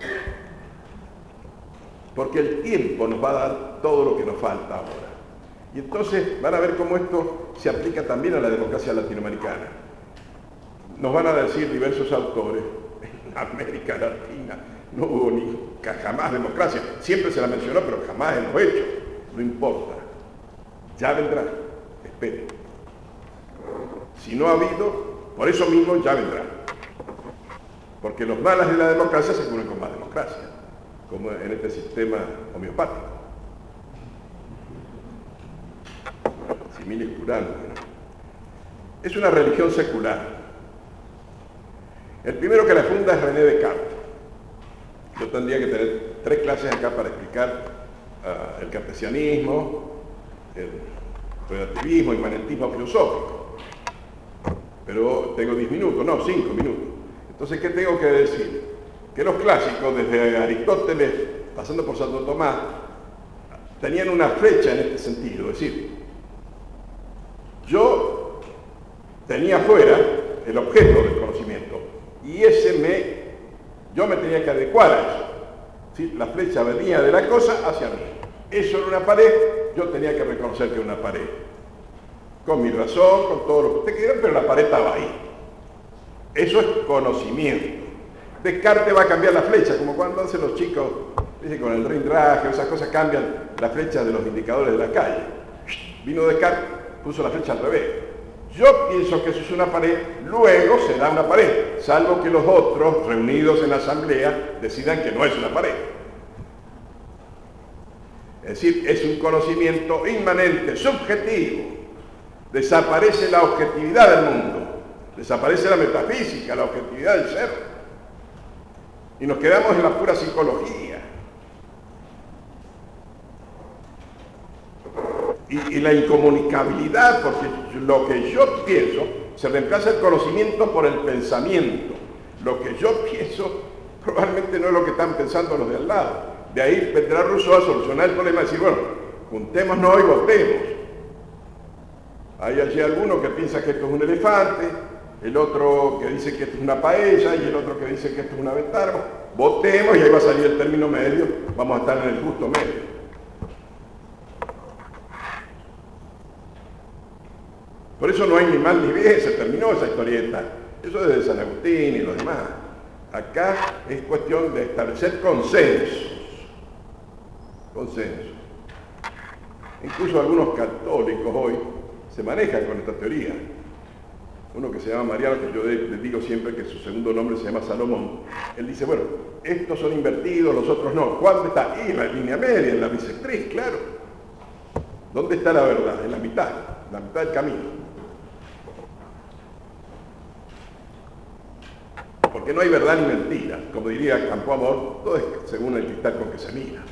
Porque el tiempo nos va a dar todo lo que nos falta ahora. Y entonces van a ver cómo esto se aplica también a la democracia latinoamericana. Nos van a decir diversos autores, en América Latina no hubo ni jamás democracia. Siempre se la mencionó, pero jamás en los hechos. No importa. Ya vendrá. Esperen. Si no ha habido, por eso mismo ya vendrá. Porque los males de la democracia se curan con más democracia, como en este sistema homeopático. Similis curando. Es una religión secular. El primero que la funda es René Descartes. Yo tendría que tener tres clases acá para explicar uh, el cartesianismo, el relativismo, inmanentismo filosófico. Pero tengo diez minutos, no, cinco minutos. Entonces, ¿qué tengo que decir? Que los clásicos, desde Aristóteles, pasando por Santo Tomás, tenían una flecha en este sentido. Es decir, yo tenía fuera el objeto del conocimiento y ese me, yo me tenía que adecuar a eso. ¿Sí? La flecha venía de la cosa hacia mí. Eso era una pared, yo tenía que reconocer que era una pared. Con mi razón, con todo lo que usted quiera, pero la pared estaba ahí. Eso es conocimiento. Descartes va a cambiar la flecha, como cuando hacen los chicos, dice, con el rindraje, esas cosas cambian la flecha de los indicadores de la calle. Vino Descartes, puso la flecha al revés. Yo pienso que eso es una pared, luego será una pared, salvo que los otros, reunidos en la asamblea, decidan que no es una pared. Es decir, es un conocimiento inmanente, subjetivo. Desaparece la objetividad del mundo. Desaparece la metafísica, la objetividad del ser. Y nos quedamos en la pura psicología. Y, y la incomunicabilidad, porque lo que yo pienso, se reemplaza el conocimiento por el pensamiento. Lo que yo pienso probablemente no es lo que están pensando los de al lado. De ahí vendrá Rousseau a solucionar el problema y decir, bueno, juntémonos y votemos. Hay allí alguno que piensa que esto es un elefante, el otro que dice que esto es una paella y el otro que dice que esto es una ventana. Votemos y ahí va a salir el término medio, vamos a estar en el justo medio. Por eso no hay ni mal ni bien, se terminó esa historieta. Eso es de San Agustín y los demás. Acá es cuestión de establecer consensos. Consensos. Incluso algunos católicos hoy se manejan con esta teoría. Uno que se llama Mariano, que yo les digo siempre que su segundo nombre se llama Salomón, él dice, bueno, estos son invertidos, los otros no. ¿Cuándo está? Y en la línea media, en la bisectriz, claro. ¿Dónde está la verdad? En la mitad, la mitad del camino. Porque no hay verdad ni mentira. Como diría Campoamor, todo es según el cristal con que se mira.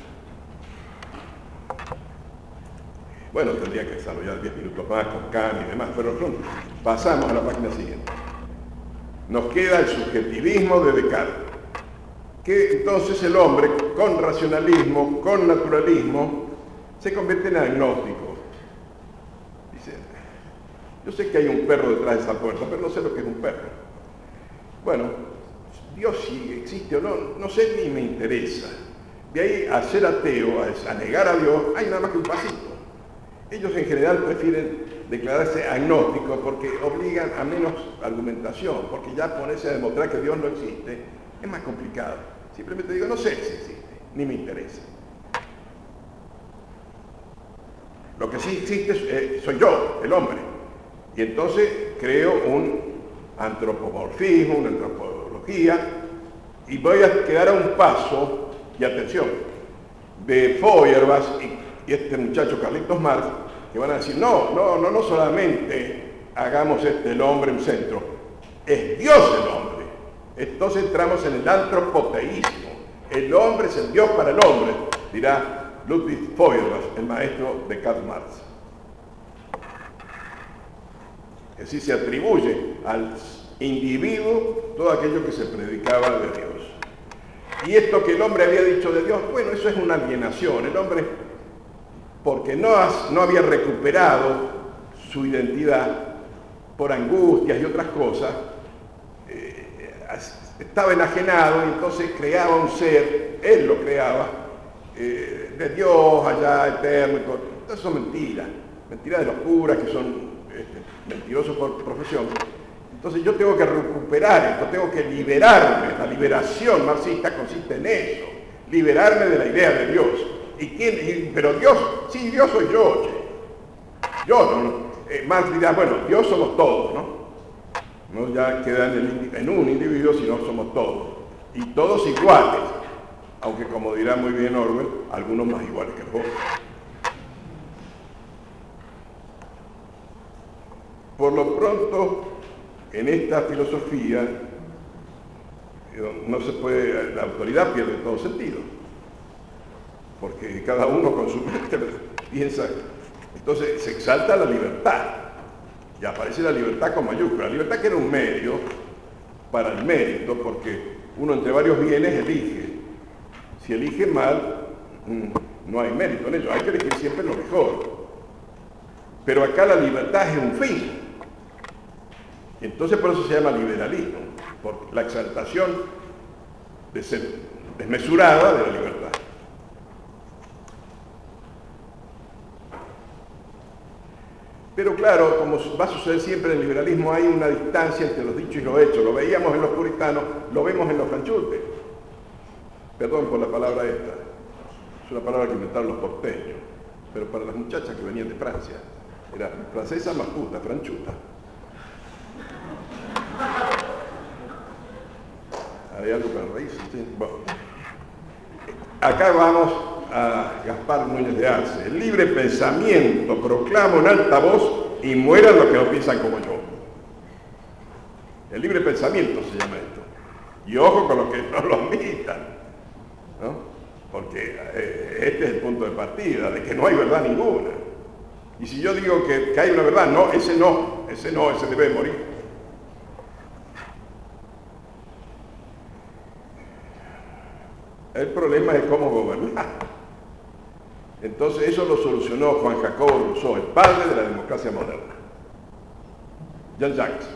Bueno, tendría que desarrollar diez minutos más con Kant y demás, pero no, pasamos a la página siguiente. Nos queda el subjetivismo de Descartes, que entonces el hombre, con racionalismo, con naturalismo, se convierte en agnóstico. Dice, yo sé que hay un perro detrás de esa puerta, pero no sé lo que es un perro. Bueno, Dios si existe o no, no sé ni me interesa. De ahí a ser ateo, a, a negar a Dios, hay nada más que un pasito. Ellos en general prefieren declararse agnósticos porque obligan a menos argumentación, porque ya ponerse a demostrar que Dios no existe es más complicado. Simplemente digo, no sé si existe, ni me interesa. Lo que sí existe eh, soy yo, el hombre. Y entonces creo un antropomorfismo, una antropología, y voy a quedar a un paso, y atención, de Feuerbach y, y este muchacho Carlitos Marx, que van a decir, no, no, no, no solamente hagamos este el hombre un centro, es Dios el hombre. Entonces entramos en el antropoteísmo. El hombre es el Dios para el hombre, dirá Ludwig Feuerbach, el maestro de Karl Marx. Así se atribuye al individuo todo aquello que se predicaba de Dios. Y esto que el hombre había dicho de Dios, bueno, eso es una alienación. El hombre, porque no, has, no había recuperado su identidad por angustias y otras cosas, eh, estaba enajenado y entonces creaba un ser, él lo creaba, eh, de Dios allá, eterno. Todo eso es mentira, mentira de los curas que son este, mentirosos por profesión. Entonces yo tengo que recuperar esto, tengo que liberarme. La liberación marxista consiste en eso, liberarme de la idea de Dios. ¿Y quién? Y, pero Dios, sí, Dios soy yo, che. Yo, no, no. Eh, Marx dirá, bueno, Dios somos todos, ¿no? No ya queda en, el, en un individuo, sino somos todos. Y todos iguales, aunque como dirá muy bien Orwell, algunos más iguales que los otros. Por lo pronto, en esta filosofía no se puede, la autoridad pierde todo sentido, porque cada uno con su mente piensa. Entonces se exalta la libertad y aparece la libertad con mayúscula. La libertad que era un medio para el mérito, porque uno entre varios bienes elige. Si elige mal, no hay mérito en ello, hay que elegir siempre lo mejor. Pero acá la libertad es un fin. Entonces por eso se llama liberalismo, por la exaltación desmesurada de la libertad. Pero claro, como va a suceder siempre en el liberalismo, hay una distancia entre los dichos y los hechos. Lo veíamos en los puritanos, lo vemos en los franchutes. Perdón por la palabra esta, es una palabra que inventaron los porteños, pero para las muchachas que venían de Francia, era francesa más puta, franchuta. Hay algo para reírse, ¿sí? Bueno. Acá vamos a Gaspar Núñez de Arce. El libre pensamiento proclamo en alta voz y mueran los que no piensan como yo. El libre pensamiento se llama esto. Y ojo con los que no lo admitan, ¿no? Porque eh, este es el punto de partida, de que no hay verdad ninguna. Y si yo digo que, que hay una verdad, no, ese no, ese no, ese debe morir. El problema es cómo gobernar. Entonces eso lo solucionó Juan Jacobo Rousseau, el padre de la democracia moderna. Jean-Jacques.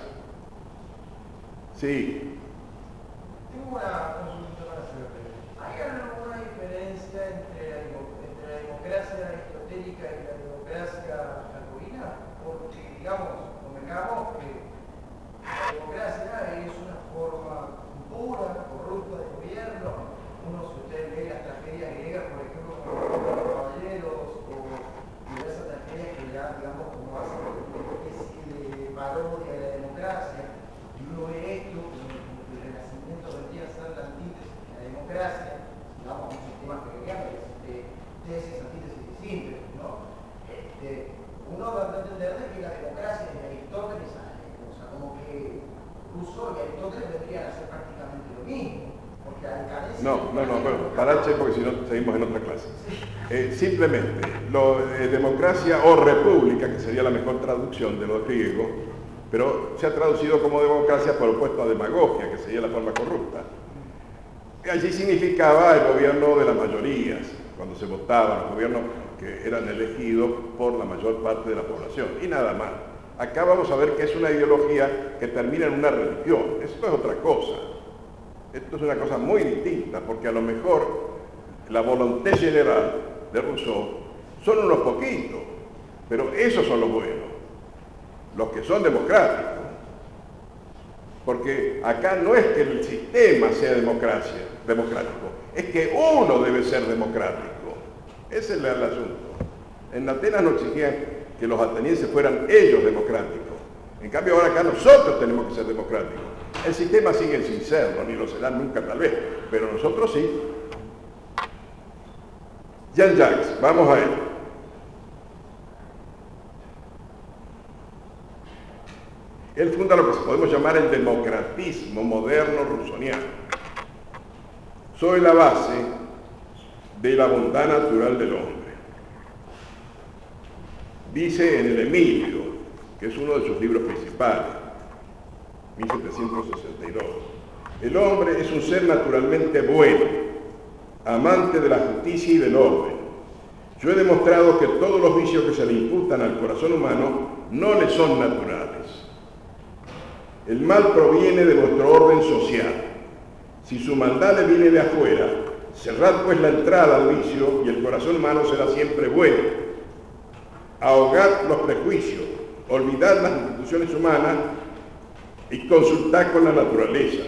Sí. Tengo una consulta para hacerte. ¿Hay alguna diferencia entre la, entre la democracia aristotélica y la democracia jacobina? Porque, digamos, convengamos que la democracia es una forma pura, corrupta de gobierno. Uno, si usted lee las tragedias griegas, por ejemplo, como los caballeros, o diversas tragedias que ya, digamos, como hacen una especie de parodia de la democracia, y uno ve esto, como el Renacimiento vendría a ser la antítesis de la democracia, digamos, un sistema hegeliano que existe tesis, antítesis y síntesis, ¿no? Este, uno va a entender de que la democracia de Aristóteles, o sea, como que Rousseau y Aristóteles vendrían a ser prácticamente lo mismo. No, no, no, bueno, pararse porque si no seguimos en otra clase. Eh, simplemente, lo, eh, democracia o república, que sería la mejor traducción de lo griego, pero se ha traducido como democracia por opuesto a demagogia, que sería la forma corrupta. Allí significaba el gobierno de las mayorías, cuando se votaba, los gobiernos porque eran elegidos por la mayor parte de la población, y nada más. Acá vamos a ver que es una ideología que termina en una religión. Esto es otra cosa. Esto es una cosa muy distinta, porque a lo mejor la volonté general de Rousseau son unos poquitos, pero esos son los buenos, los que son democráticos. Porque acá no es que el sistema sea democracia, democrático, es que uno debe ser democrático. Ese es el, el asunto. En Atenas no exigían que los atenienses fueran ellos democráticos. En cambio ahora acá nosotros tenemos que ser democráticos. El sistema sigue sin serlo, ni lo será nunca tal vez, pero nosotros sí. Jean-Jacques, vamos a él. Él funda lo que podemos llamar el democratismo moderno rusoniano. Sobre la base de la bondad natural del hombre. Dice en el Emilio, que es uno de sus libros principales, mil setecientos sesenta y dos, el hombre es un ser naturalmente bueno, amante de la justicia y del orden. Yo he demostrado que todos los vicios que se le imputan al corazón humano no le son naturales. El mal proviene de vuestro orden social. Si su maldad le viene de afuera, cerrad pues la entrada al vicio y el corazón humano será siempre bueno. Ahogad los prejuicios, olvidad las instituciones humanas y consultad con la naturaleza.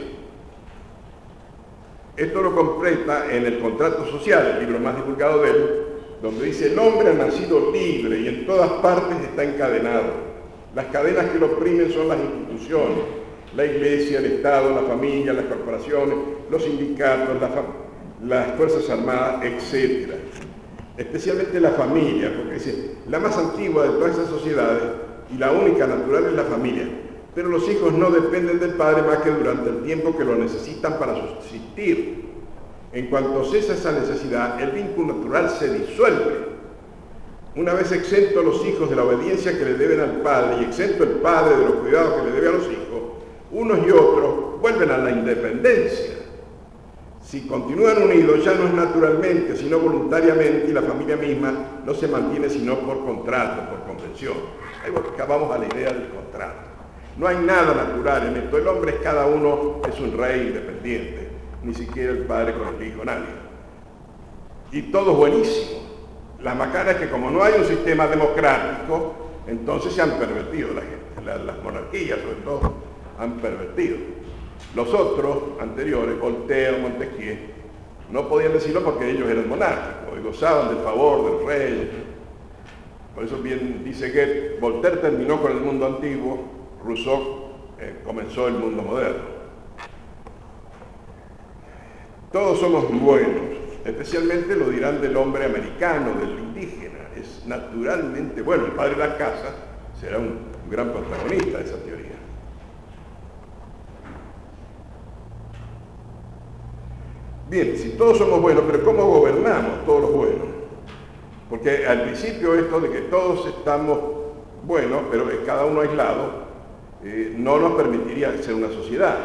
Esto lo completa en el Contrato Social, el libro más divulgado de él, donde dice: el hombre ha nacido libre y en todas partes está encadenado. Las cadenas que lo oprimen son las instituciones, la iglesia, el Estado, la familia, las corporaciones, los sindicatos, la las Fuerzas Armadas, etcétera. Especialmente la familia, porque dice, la más antigua de todas esas sociedades y la única natural es la familia. Pero los hijos no dependen del padre más que durante el tiempo que lo necesitan para subsistir. En cuanto cesa esa necesidad, el vínculo natural se disuelve. Una vez exento los hijos de la obediencia que le deben al padre y exento el padre de los cuidados que le debe a los hijos, unos y otros vuelven a la independencia. Si continúan unidos ya no es naturalmente, sino voluntariamente, y la familia misma no se mantiene sino por contrato, por convención. Ahí acabamos a la idea del contrato. No hay nada natural en esto. El hombre es cada uno, es un rey independiente, ni siquiera el padre con el hijo, nadie. Y todo es buenísimo. La macana es que como no hay un sistema democrático, entonces se han pervertido la gente, la, las monarquías sobre todo, han pervertido. Los otros anteriores, Voltaire, Montesquieu, no podían decirlo porque ellos eran monárquicos y gozaban del favor del rey. Por eso bien dice Goethe, Voltaire terminó con el mundo antiguo, Rousseau eh, comenzó el mundo moderno. Todos somos buenos. Especialmente lo dirán del hombre americano, del indígena. Es naturalmente bueno. El padre de la casa será un, un gran protagonista de esa teoría. Bien, si todos somos buenos, pero ¿cómo gobernamos todos los buenos? Porque al principio esto de que todos estamos buenos, pero cada uno aislado, eh, no nos permitiría ser una sociedad.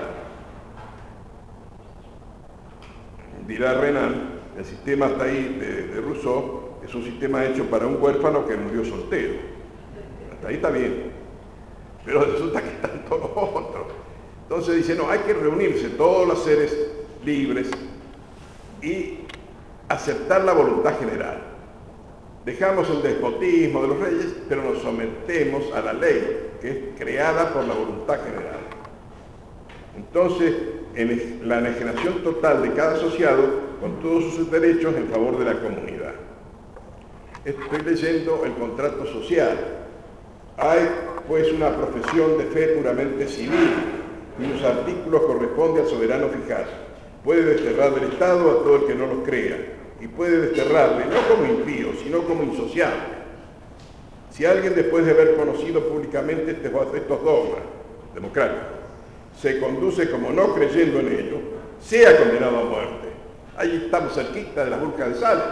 Dirá Renan, el sistema hasta ahí de, de Rousseau es un sistema hecho para un huérfano que murió soltero. Hasta ahí está bien. Pero resulta que están todos los otros. Entonces dice, no, hay que reunirse todos los seres libres y aceptar la voluntad general. Dejamos el despotismo de los reyes, pero nos sometemos a la ley, que es creada por la voluntad general. Entonces, en la enajenación total de cada asociado con todos sus derechos en favor de la comunidad. Estoy leyendo el contrato social. Hay, pues, una profesión de fe puramente civil, cuyos artículos corresponden al soberano fijar. Puede desterrar del Estado a todo el que no los crea, y puede desterrarle no como impío, sino como insociable. Si alguien, después de haber conocido públicamente estos dogmas democráticos, se conduce como no creyendo en ello, sea condenado a muerte. Ahí estamos cerquita de la burka de Salem.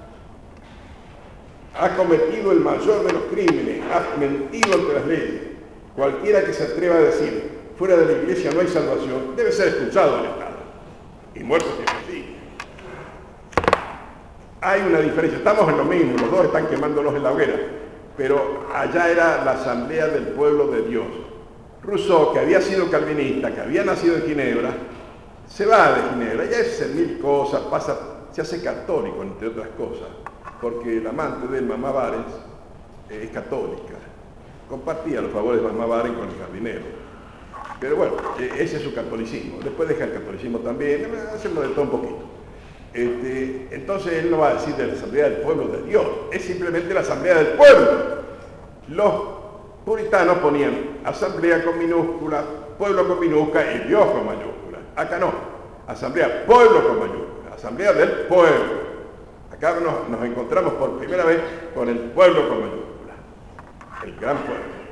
Ha cometido el mayor de los crímenes, ha mentido ante las leyes. Cualquiera que se atreva a decir, fuera de la iglesia no hay salvación, debe ser expulsado del Estado y muerto si es así. Hay una diferencia, estamos en lo mismo, los dos están quemándolos en la hoguera, pero allá era la Asamblea del Pueblo de Dios. Rousseau, que había sido calvinista, que había nacido en Ginebra, se va de Ginebra, ya es mil cosas, pasa, se hace católico, entre otras cosas, porque el amante de él, Mamá Barens, es católica, compartía los favores de Mamá Barens con el jardinero. Pero bueno, ese es su catolicismo. Después deja el catolicismo también, hacemos de todo un poquito. Este, entonces él no va a decir de la Asamblea del Pueblo de Dios, es simplemente la Asamblea del Pueblo. Los puritanos ponían Asamblea con minúscula, Pueblo con minúscula y Dios con mayúscula. Acá no, Asamblea, Pueblo con mayúscula, Asamblea del Pueblo. Acá nos, nos encontramos por primera vez con el pueblo con mayúscula, el gran pueblo.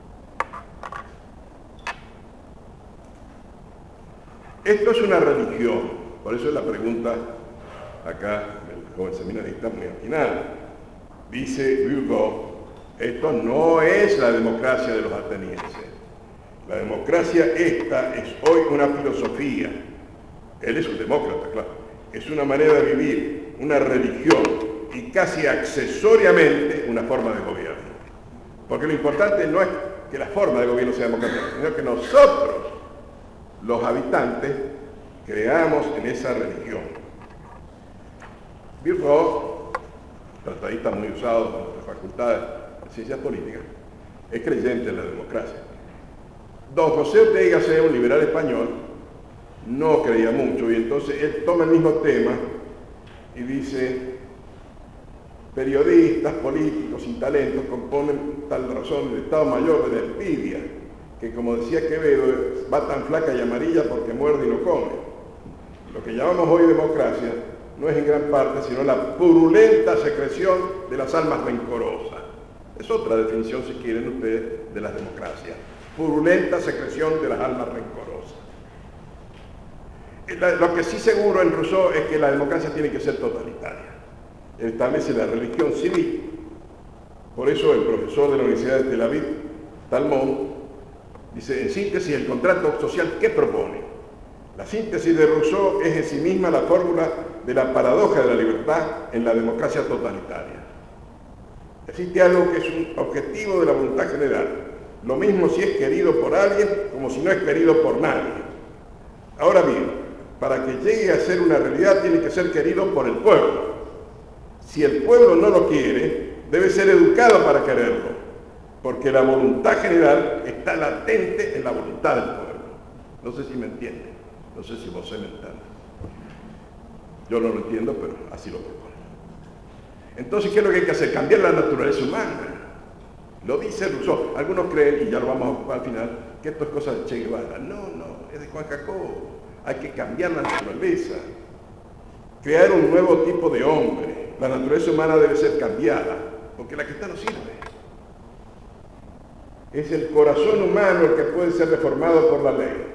Esto es una religión, por eso es la pregunta acá del joven seminarista muy al final. Dice Hugo, esto no es la democracia de los atenienses. La democracia esta es hoy una filosofía. Él es un demócrata, claro. Es una manera de vivir, una religión y casi accesoriamente una forma de gobierno. Porque lo importante no es que la forma de gobierno sea democrática, sino que nosotros, los habitantes, creamos en esa religión. Virgo, tratadista muy usado en nuestras facultades de ciencias políticas, es creyente en la democracia. Don José Ortega y Gasset, un liberal español, no creía mucho, y entonces él toma el mismo tema y dice: periodistas, políticos sin talento componen tal razón el Estado Mayor de la envidia, que como decía Quevedo, va tan flaca y amarilla porque muerde y no come. Lo que llamamos hoy democracia no es en gran parte sino la purulenta secreción de las almas rencorosas. Es otra definición, si quieren ustedes, de las democracias. Purulenta secreción de las almas rencorosas. Lo que sí seguro en Rousseau es que la democracia tiene que ser totalitaria. Él establece la religión civil. Por eso el profesor de la Universidad de Tel Aviv, Talmón, dice, en síntesis, el contrato social, ¿qué propone? La síntesis de Rousseau es en sí misma la fórmula de la paradoja de la libertad en la democracia totalitaria. Existe algo que es un objetivo de la voluntad general, lo mismo si es querido por alguien como si no es querido por nadie. Ahora bien, para que llegue a ser una realidad tiene que ser querido por el pueblo. Si el pueblo no lo quiere, debe ser educado para quererlo, porque la voluntad general está latente en la voluntad del pueblo. No sé si me entienden, no sé si vos se me entiende. Yo no lo entiendo, pero así lo propone. Entonces, ¿qué es lo que hay que hacer? Cambiar la naturaleza humana. Lo dice Rousseau. Algunos creen, y ya lo vamos a ocupar al final, que esto es cosa de Che Guevara. No, no, es de Juan Jacobo. Hay que cambiar la naturaleza, crear un nuevo tipo de hombre. La naturaleza humana debe ser cambiada, porque la que está no sirve. Es el corazón humano el que puede ser reformado por la ley.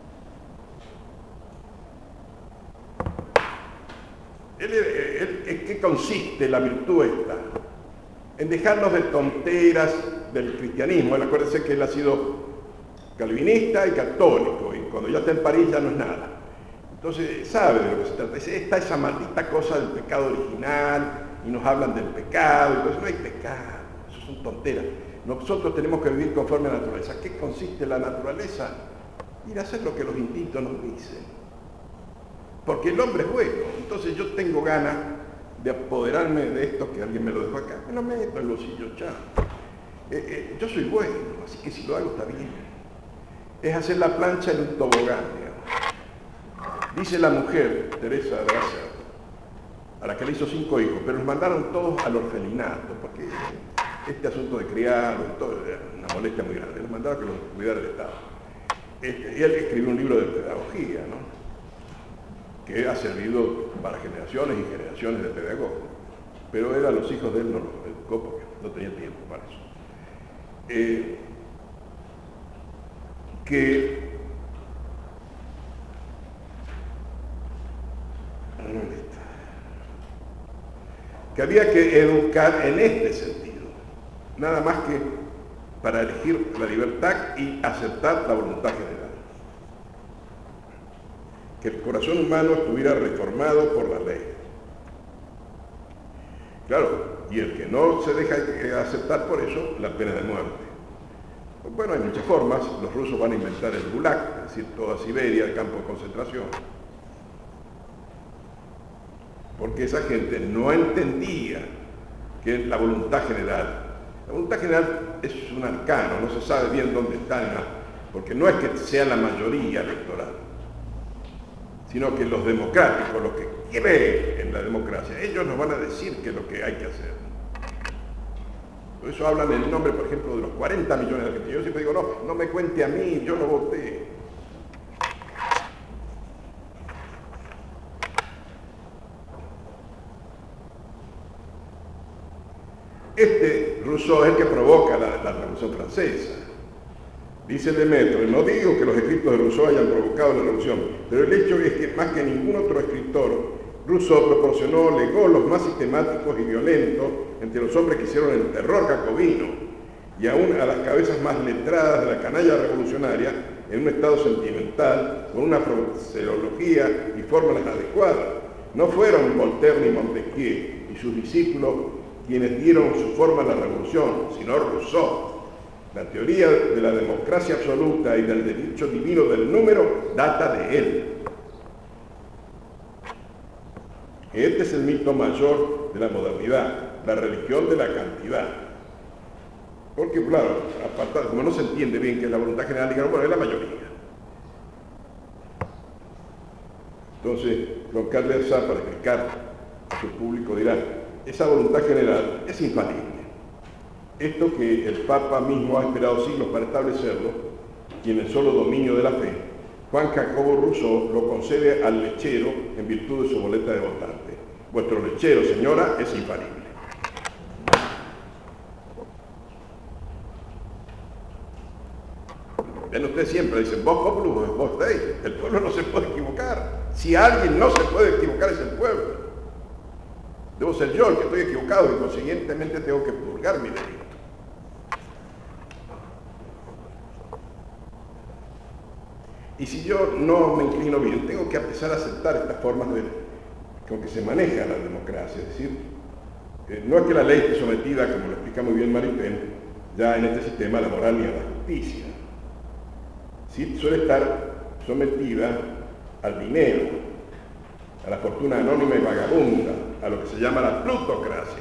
¿En qué consiste la virtud esta? En dejarnos de tonteras del cristianismo. Él, acuérdense que él ha sido calvinista y católico, y cuando ya está en París ya no es nada. Entonces sabe de lo que se trata. Está esa maldita cosa del pecado original, y nos hablan del pecado, y entonces no hay pecado, eso son tonteras. Nosotros tenemos que vivir conforme a la naturaleza. ¿Qué consiste la naturaleza? Ir a hacer lo que los instintos nos dicen. Porque el hombre es bueno, entonces yo tengo ganas de apoderarme de esto, que alguien me lo dejó acá, me lo meto en el bolsillo, chao. Eh, eh, yo soy bueno, así que si lo hago está bien. Es hacer la plancha en un tobogán, digamos. Dice la mujer, Teresa de Gracia, a la que le hizo cinco hijos, pero los mandaron todos al orfelinato, porque este asunto de criar, todo, era una molestia muy grande, los mandaron a que los cuidara el Estado. Este, y él escribió un libro de pedagogía, ¿no?, que ha servido para generaciones y generaciones de pedagogos, pero él a los hijos de él no los educó porque no tenía tiempo para eso. Eh, que que había que educar en este sentido, nada más que para elegir la libertad y aceptar la voluntad general. Que el corazón humano estuviera reformado por la ley. Claro, y el que no se deja aceptar por eso, la pena de muerte. Bueno, hay muchas formas. Los rusos van a inventar el Gulag, es decir, toda Siberia, el campo de concentración. Porque esa gente no entendía que la voluntad general, la voluntad general es un arcano, no se sabe bien dónde está, porque no es que sea la mayoría electoral, sino que los democráticos, los que creen en la democracia, ellos nos van a decir qué es lo que hay que hacer. Por eso hablan en el nombre, por ejemplo, de los cuarenta millones de argentinos. Yo siempre digo, no, no me cuente a mí, yo no voté. Este Rousseau es el que provoca la, la Revolución Francesa. Dice Lemaitre, no digo que los escritos de Rousseau hayan provocado la revolución, pero el hecho es que más que ningún otro escritor, Rousseau proporcionó, legó los más sistemáticos y violentos entre los hombres que hicieron el terror jacobino y aún a las cabezas más letradas de la canalla revolucionaria en un estado sentimental, con una fraseología y fórmulas adecuadas. No fueron Voltaire ni Montesquieu y sus discípulos quienes dieron su forma a la revolución, sino Rousseau. La teoría de la democracia absoluta y del derecho divino del número data de él. Este es el mito mayor de la modernidad, la religión de la cantidad. Porque, claro, apartado, como no se entiende bien que es la voluntad general, digan, bueno, es la mayoría. Entonces, Juan Carlos Sá, para explicar a su público, dirá, esa voluntad general es infalible. Esto que el Papa mismo ha esperado siglos para establecerlo, y en el solo dominio de la fe, Juan Jacobo Rousseau lo concede al lechero en virtud de su boleta de votante. Vuestro lechero, señora, es infalible. Ven ustedes siempre, dicen, vos populus, vos deis, el pueblo no se puede equivocar. Si alguien no se puede equivocar es el pueblo. Debo ser yo el que estoy equivocado y consiguientemente tengo que purgar mi delito. Y si yo no me inclino bien, tengo que empezar a aceptar estas formas de, con que se maneja la democracia. Es decir, eh, no es que la ley esté sometida, como lo explica muy bien Maritain, ya en este sistema a la moral ni a la justicia. Sí, suele estar sometida al dinero, a la fortuna anónima y vagabunda, a lo que se llama la plutocracia.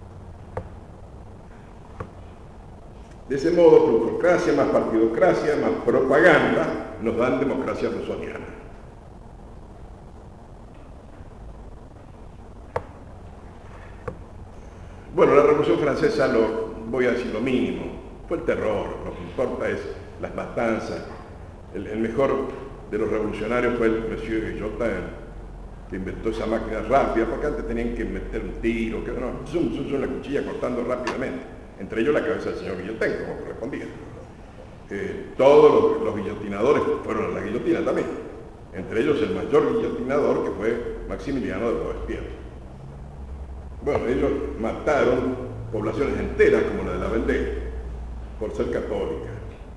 De ese modo, plutocracia más partidocracia más propaganda nos dan democracia rousseauiana. Bueno, la Revolución Francesa, lo, voy a decir lo mínimo, fue el terror, lo que importa es las matanzas. El, el mejor de los revolucionarios fue el Monsieur Guillotin, que inventó esa máquina rápida, porque antes tenían que meter un tiro, que no, zoom, zoom, zoom, la cuchilla cortando rápidamente, entre ellos la cabeza del señor Guillotin, como correspondía. Eh, todos los, los guillotinadores fueron a la guillotina también, entre ellos el mayor guillotinador que fue Maximiliano de Robespierre. Bueno, ellos mataron poblaciones enteras como la de la Vendée por ser católica.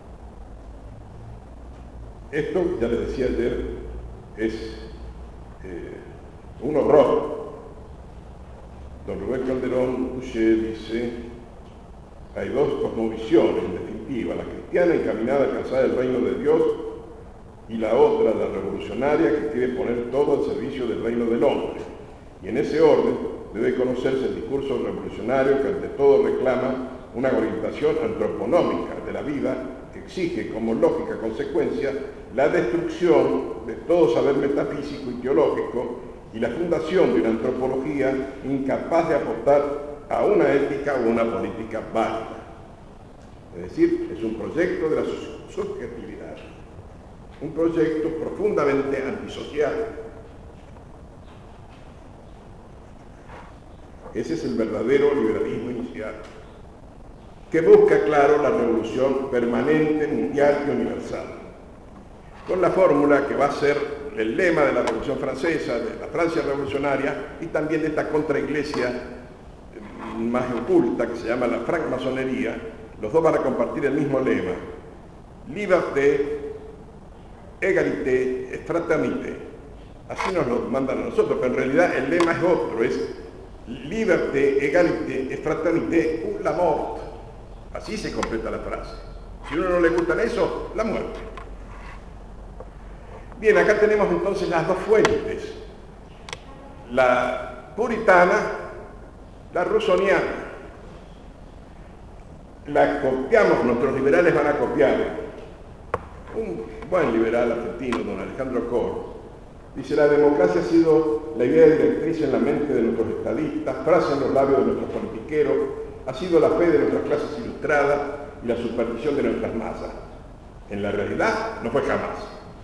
Esto, ya les decía ayer, es eh, un horror. Don Rubén Calderón Boucher dice, hay dos cosmovisiones, en definitiva, la cristiana encaminada a alcanzar el reino de Dios y la otra, la revolucionaria, que quiere poner todo al servicio del reino del hombre. Y en ese orden debe conocerse el discurso revolucionario que ante todo reclama una orientación antropológica de la vida que exige como lógica consecuencia la destrucción de todo saber metafísico y teológico y la fundación de una antropología incapaz de aportar a una ética o una política válida. Es decir, es un proyecto de la subjetividad, un proyecto profundamente antisocial. Ese es el verdadero liberalismo inicial, que busca, claro, la revolución permanente, mundial y universal, con la fórmula que va a ser el lema de la Revolución Francesa, de la Francia revolucionaria, y también de esta contraiglesia más oculta que se llama la francmasonería. Los dos van a compartir el mismo lema: liberté, égalité, fraternité. Así nos lo mandan a nosotros, pero en realidad el lema es otro, es liberté, égalité et fraternité ou la mort. Así se completa la frase. Si a uno no le gusta eso, la muerte. Bien, acá tenemos entonces las dos fuentes. La puritana, la rusoniana. La copiamos, nuestros liberales van a copiar. Un buen liberal argentino, don Alejandro Cor, dice: la democracia ha sido la idea directriz en la mente de nuestros estadistas, frase en los labios de nuestros politiqueros, ha sido la fe de nuestras clases ilustradas y la superstición de nuestras masas. En la realidad no fue jamás.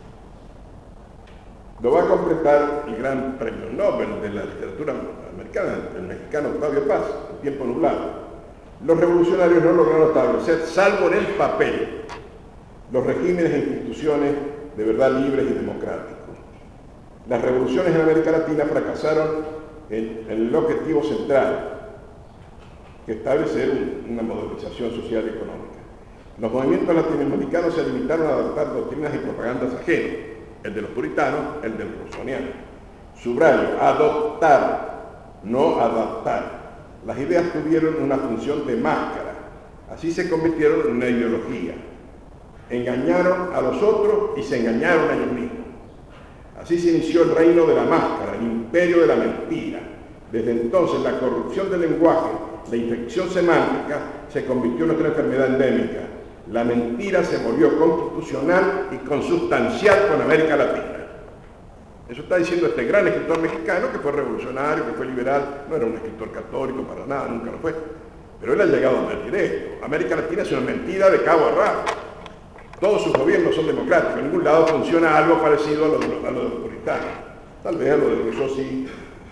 Lo va a completar el gran premio Nobel de la literatura americana, el mexicano Octavio Paz, El tiempo nublado. Los revolucionarios no lograron establecer, salvo en el papel, los regímenes e instituciones de verdad libres y democráticos. Las revoluciones en América Latina fracasaron en, en el objetivo central, que es establecer un, una modernización social y económica. Los movimientos latinoamericanos se limitaron a adoptar doctrinas y propagandas ajenas, el de los puritanos, el del rusoniano. Subrayo, adoptar, no adaptar. Las ideas tuvieron una función de máscara, así se convirtieron en una ideología. Engañaron a los otros y se engañaron a ellos mismos. Así se inició el reino de la máscara, el imperio de la mentira. Desde entonces la corrupción del lenguaje, la infección semántica, se convirtió en otra enfermedad endémica. La mentira se volvió constitucional y consustancial con América Latina. Eso está diciendo este gran escritor mexicano, que fue revolucionario, que fue liberal, no era un escritor católico para nada, nunca lo fue, pero él ha llegado a advertir esto. América Latina es una mentira de cabo a rabo. Todos sus gobiernos son democráticos, en ningún lado funciona algo parecido a lo de los, a lo de los puritanos. Tal vez a lo de Rousseau sí.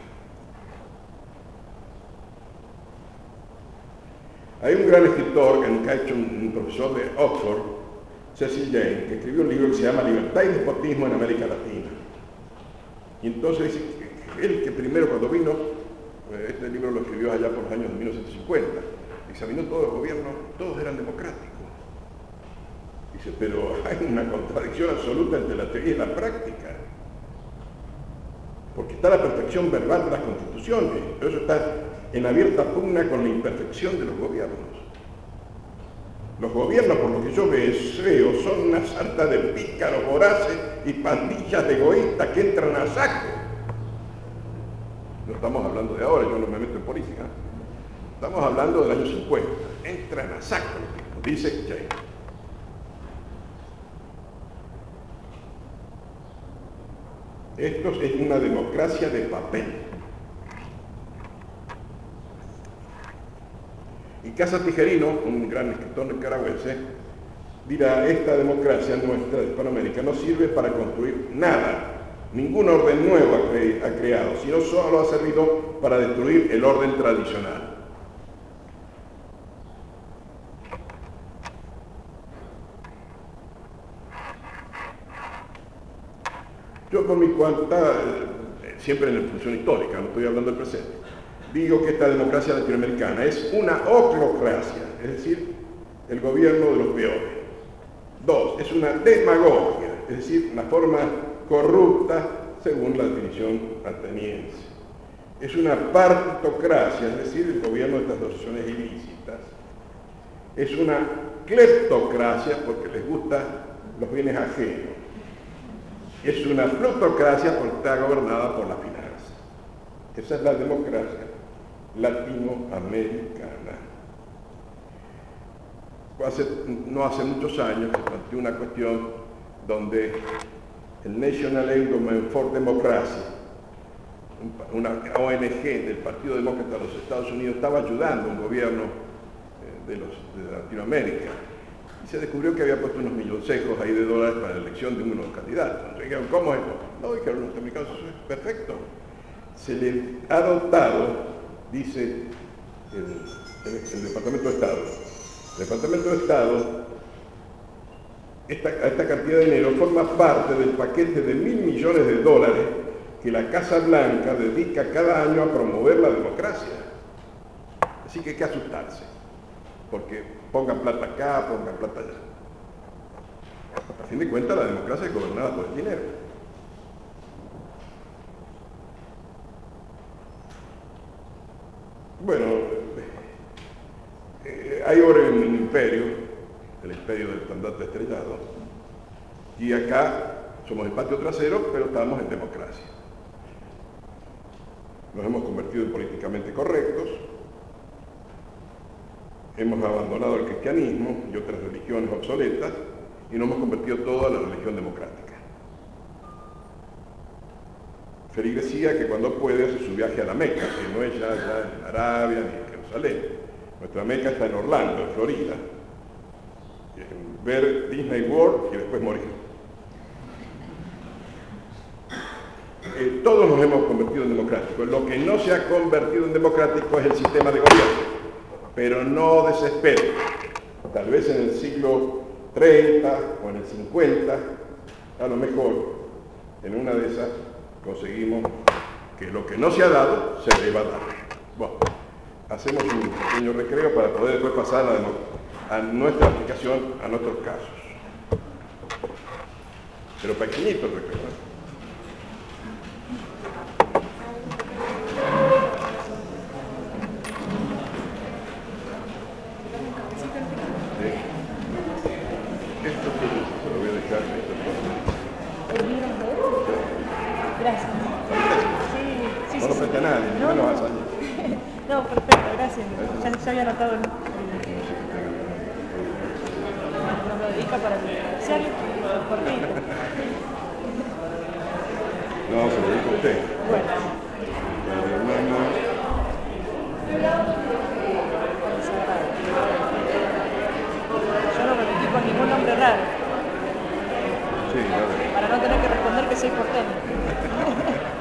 Hay un gran escritor que nunca ha hecho un, un profesor de Oxford, Cecil James, que escribió un libro que se llama Libertad y Despotismo en América Latina. Y entonces dice que él, que primero cuando vino, este libro lo escribió allá por los años de mil novecientos cincuenta, examinó todos los gobiernos, todos eran democráticos. Dice, pero hay una contradicción absoluta entre la teoría y la práctica. Porque está la perfección verbal de las constituciones, pero eso está en abierta pugna con la imperfección de los gobiernos. Los gobiernos, por lo que yo veo, son una sarta de pícaros voraces y pandillas de egoístas que entran a saco. No estamos hablando de ahora, yo no me meto en política. Estamos hablando del año cincuenta. Entran a saco, dice James. Esto es una democracia de papel. Y Casa Tijerino, un gran escritor nicaragüense, dirá: esta democracia nuestra de Hispanoamérica no sirve para construir nada, ningún orden nuevo ha, cre ha creado, sino solo ha servido para destruir el orden tradicional. Yo por mi cuenta, eh, siempre en la función histórica, no estoy hablando del presente, digo que esta democracia latinoamericana es una oclocracia, es decir, el gobierno de los peores. Dos, es una demagogia, es decir, una forma corrupta según la definición ateniense. Es una partitocracia, es decir, el gobierno de estas asociaciones ilícitas. Es una cleptocracia porque les gustan los bienes ajenos. Es una plutocracia porque está gobernada por la finanza. Esa es la democracia latinoamericana. Hace, no hace muchos años se planteó una cuestión donde el National Endowment for Democracy, una O N G del Partido Demócrata de los Estados Unidos, estaba ayudando a un gobierno de, los, de Latinoamérica. Y se descubrió que había puesto unos milloncejos ahí de dólares para la elección de uno de los candidatos. Entonces dijeron, ¿cómo es esto? No, dijeron los norteamericanos, eso es perfecto. Se le ha dotado, dice el, el, el Departamento de Estado, el Departamento de Estado, esta, esta cantidad de dinero forma parte del paquete de mil millones de dólares que la Casa Blanca dedica cada año a promover la democracia. Así que hay que asustarse, porque pongan plata acá, pongan plata allá. A fin de cuentas, la democracia es gobernada por el dinero. Bueno, eh, hay ahora en el imperio, el imperio del estandarte estrellado, y acá somos el patio trasero, pero estamos en democracia. Nos hemos convertido en políticamente correctos, hemos abandonado el cristianismo y otras religiones obsoletas y nos hemos convertido todo a la religión democrática. Feligresía que cuando puede hace su viaje a la Meca, que no es ya, ya en Arabia ni en Jerusalén. Nuestra Meca está en Orlando, en Florida. En ver Disney World y después morir. Eh, todos nos hemos convertido en democráticos. Lo que no se ha convertido en democrático es el sistema de gobierno. Pero no desesperen. Tal vez en el siglo treinta o en el cincuenta, a lo mejor, en una de esas, conseguimos que lo que no se ha dado, se deba dar. Bueno, hacemos un pequeño recreo para poder después pasar a, a nuestra aplicación, a nuestros casos. Pero pequeñito el recreo, ¿eh? Esto se lo voy a dejar. ¿El libro es de él? Gracias. Sí, sí, No lo sí. frente a nadie, No, no no. lo vas a hacer. No, perfecto, gracias. Ya, ya había anotado el... No me lo dedica para el comercial, cortito. No, se lo dijo usted. Bueno. El hermano. Yo no me metí con ningún nombre raro, Sí, a ver. para no tener que responder que soy porteño.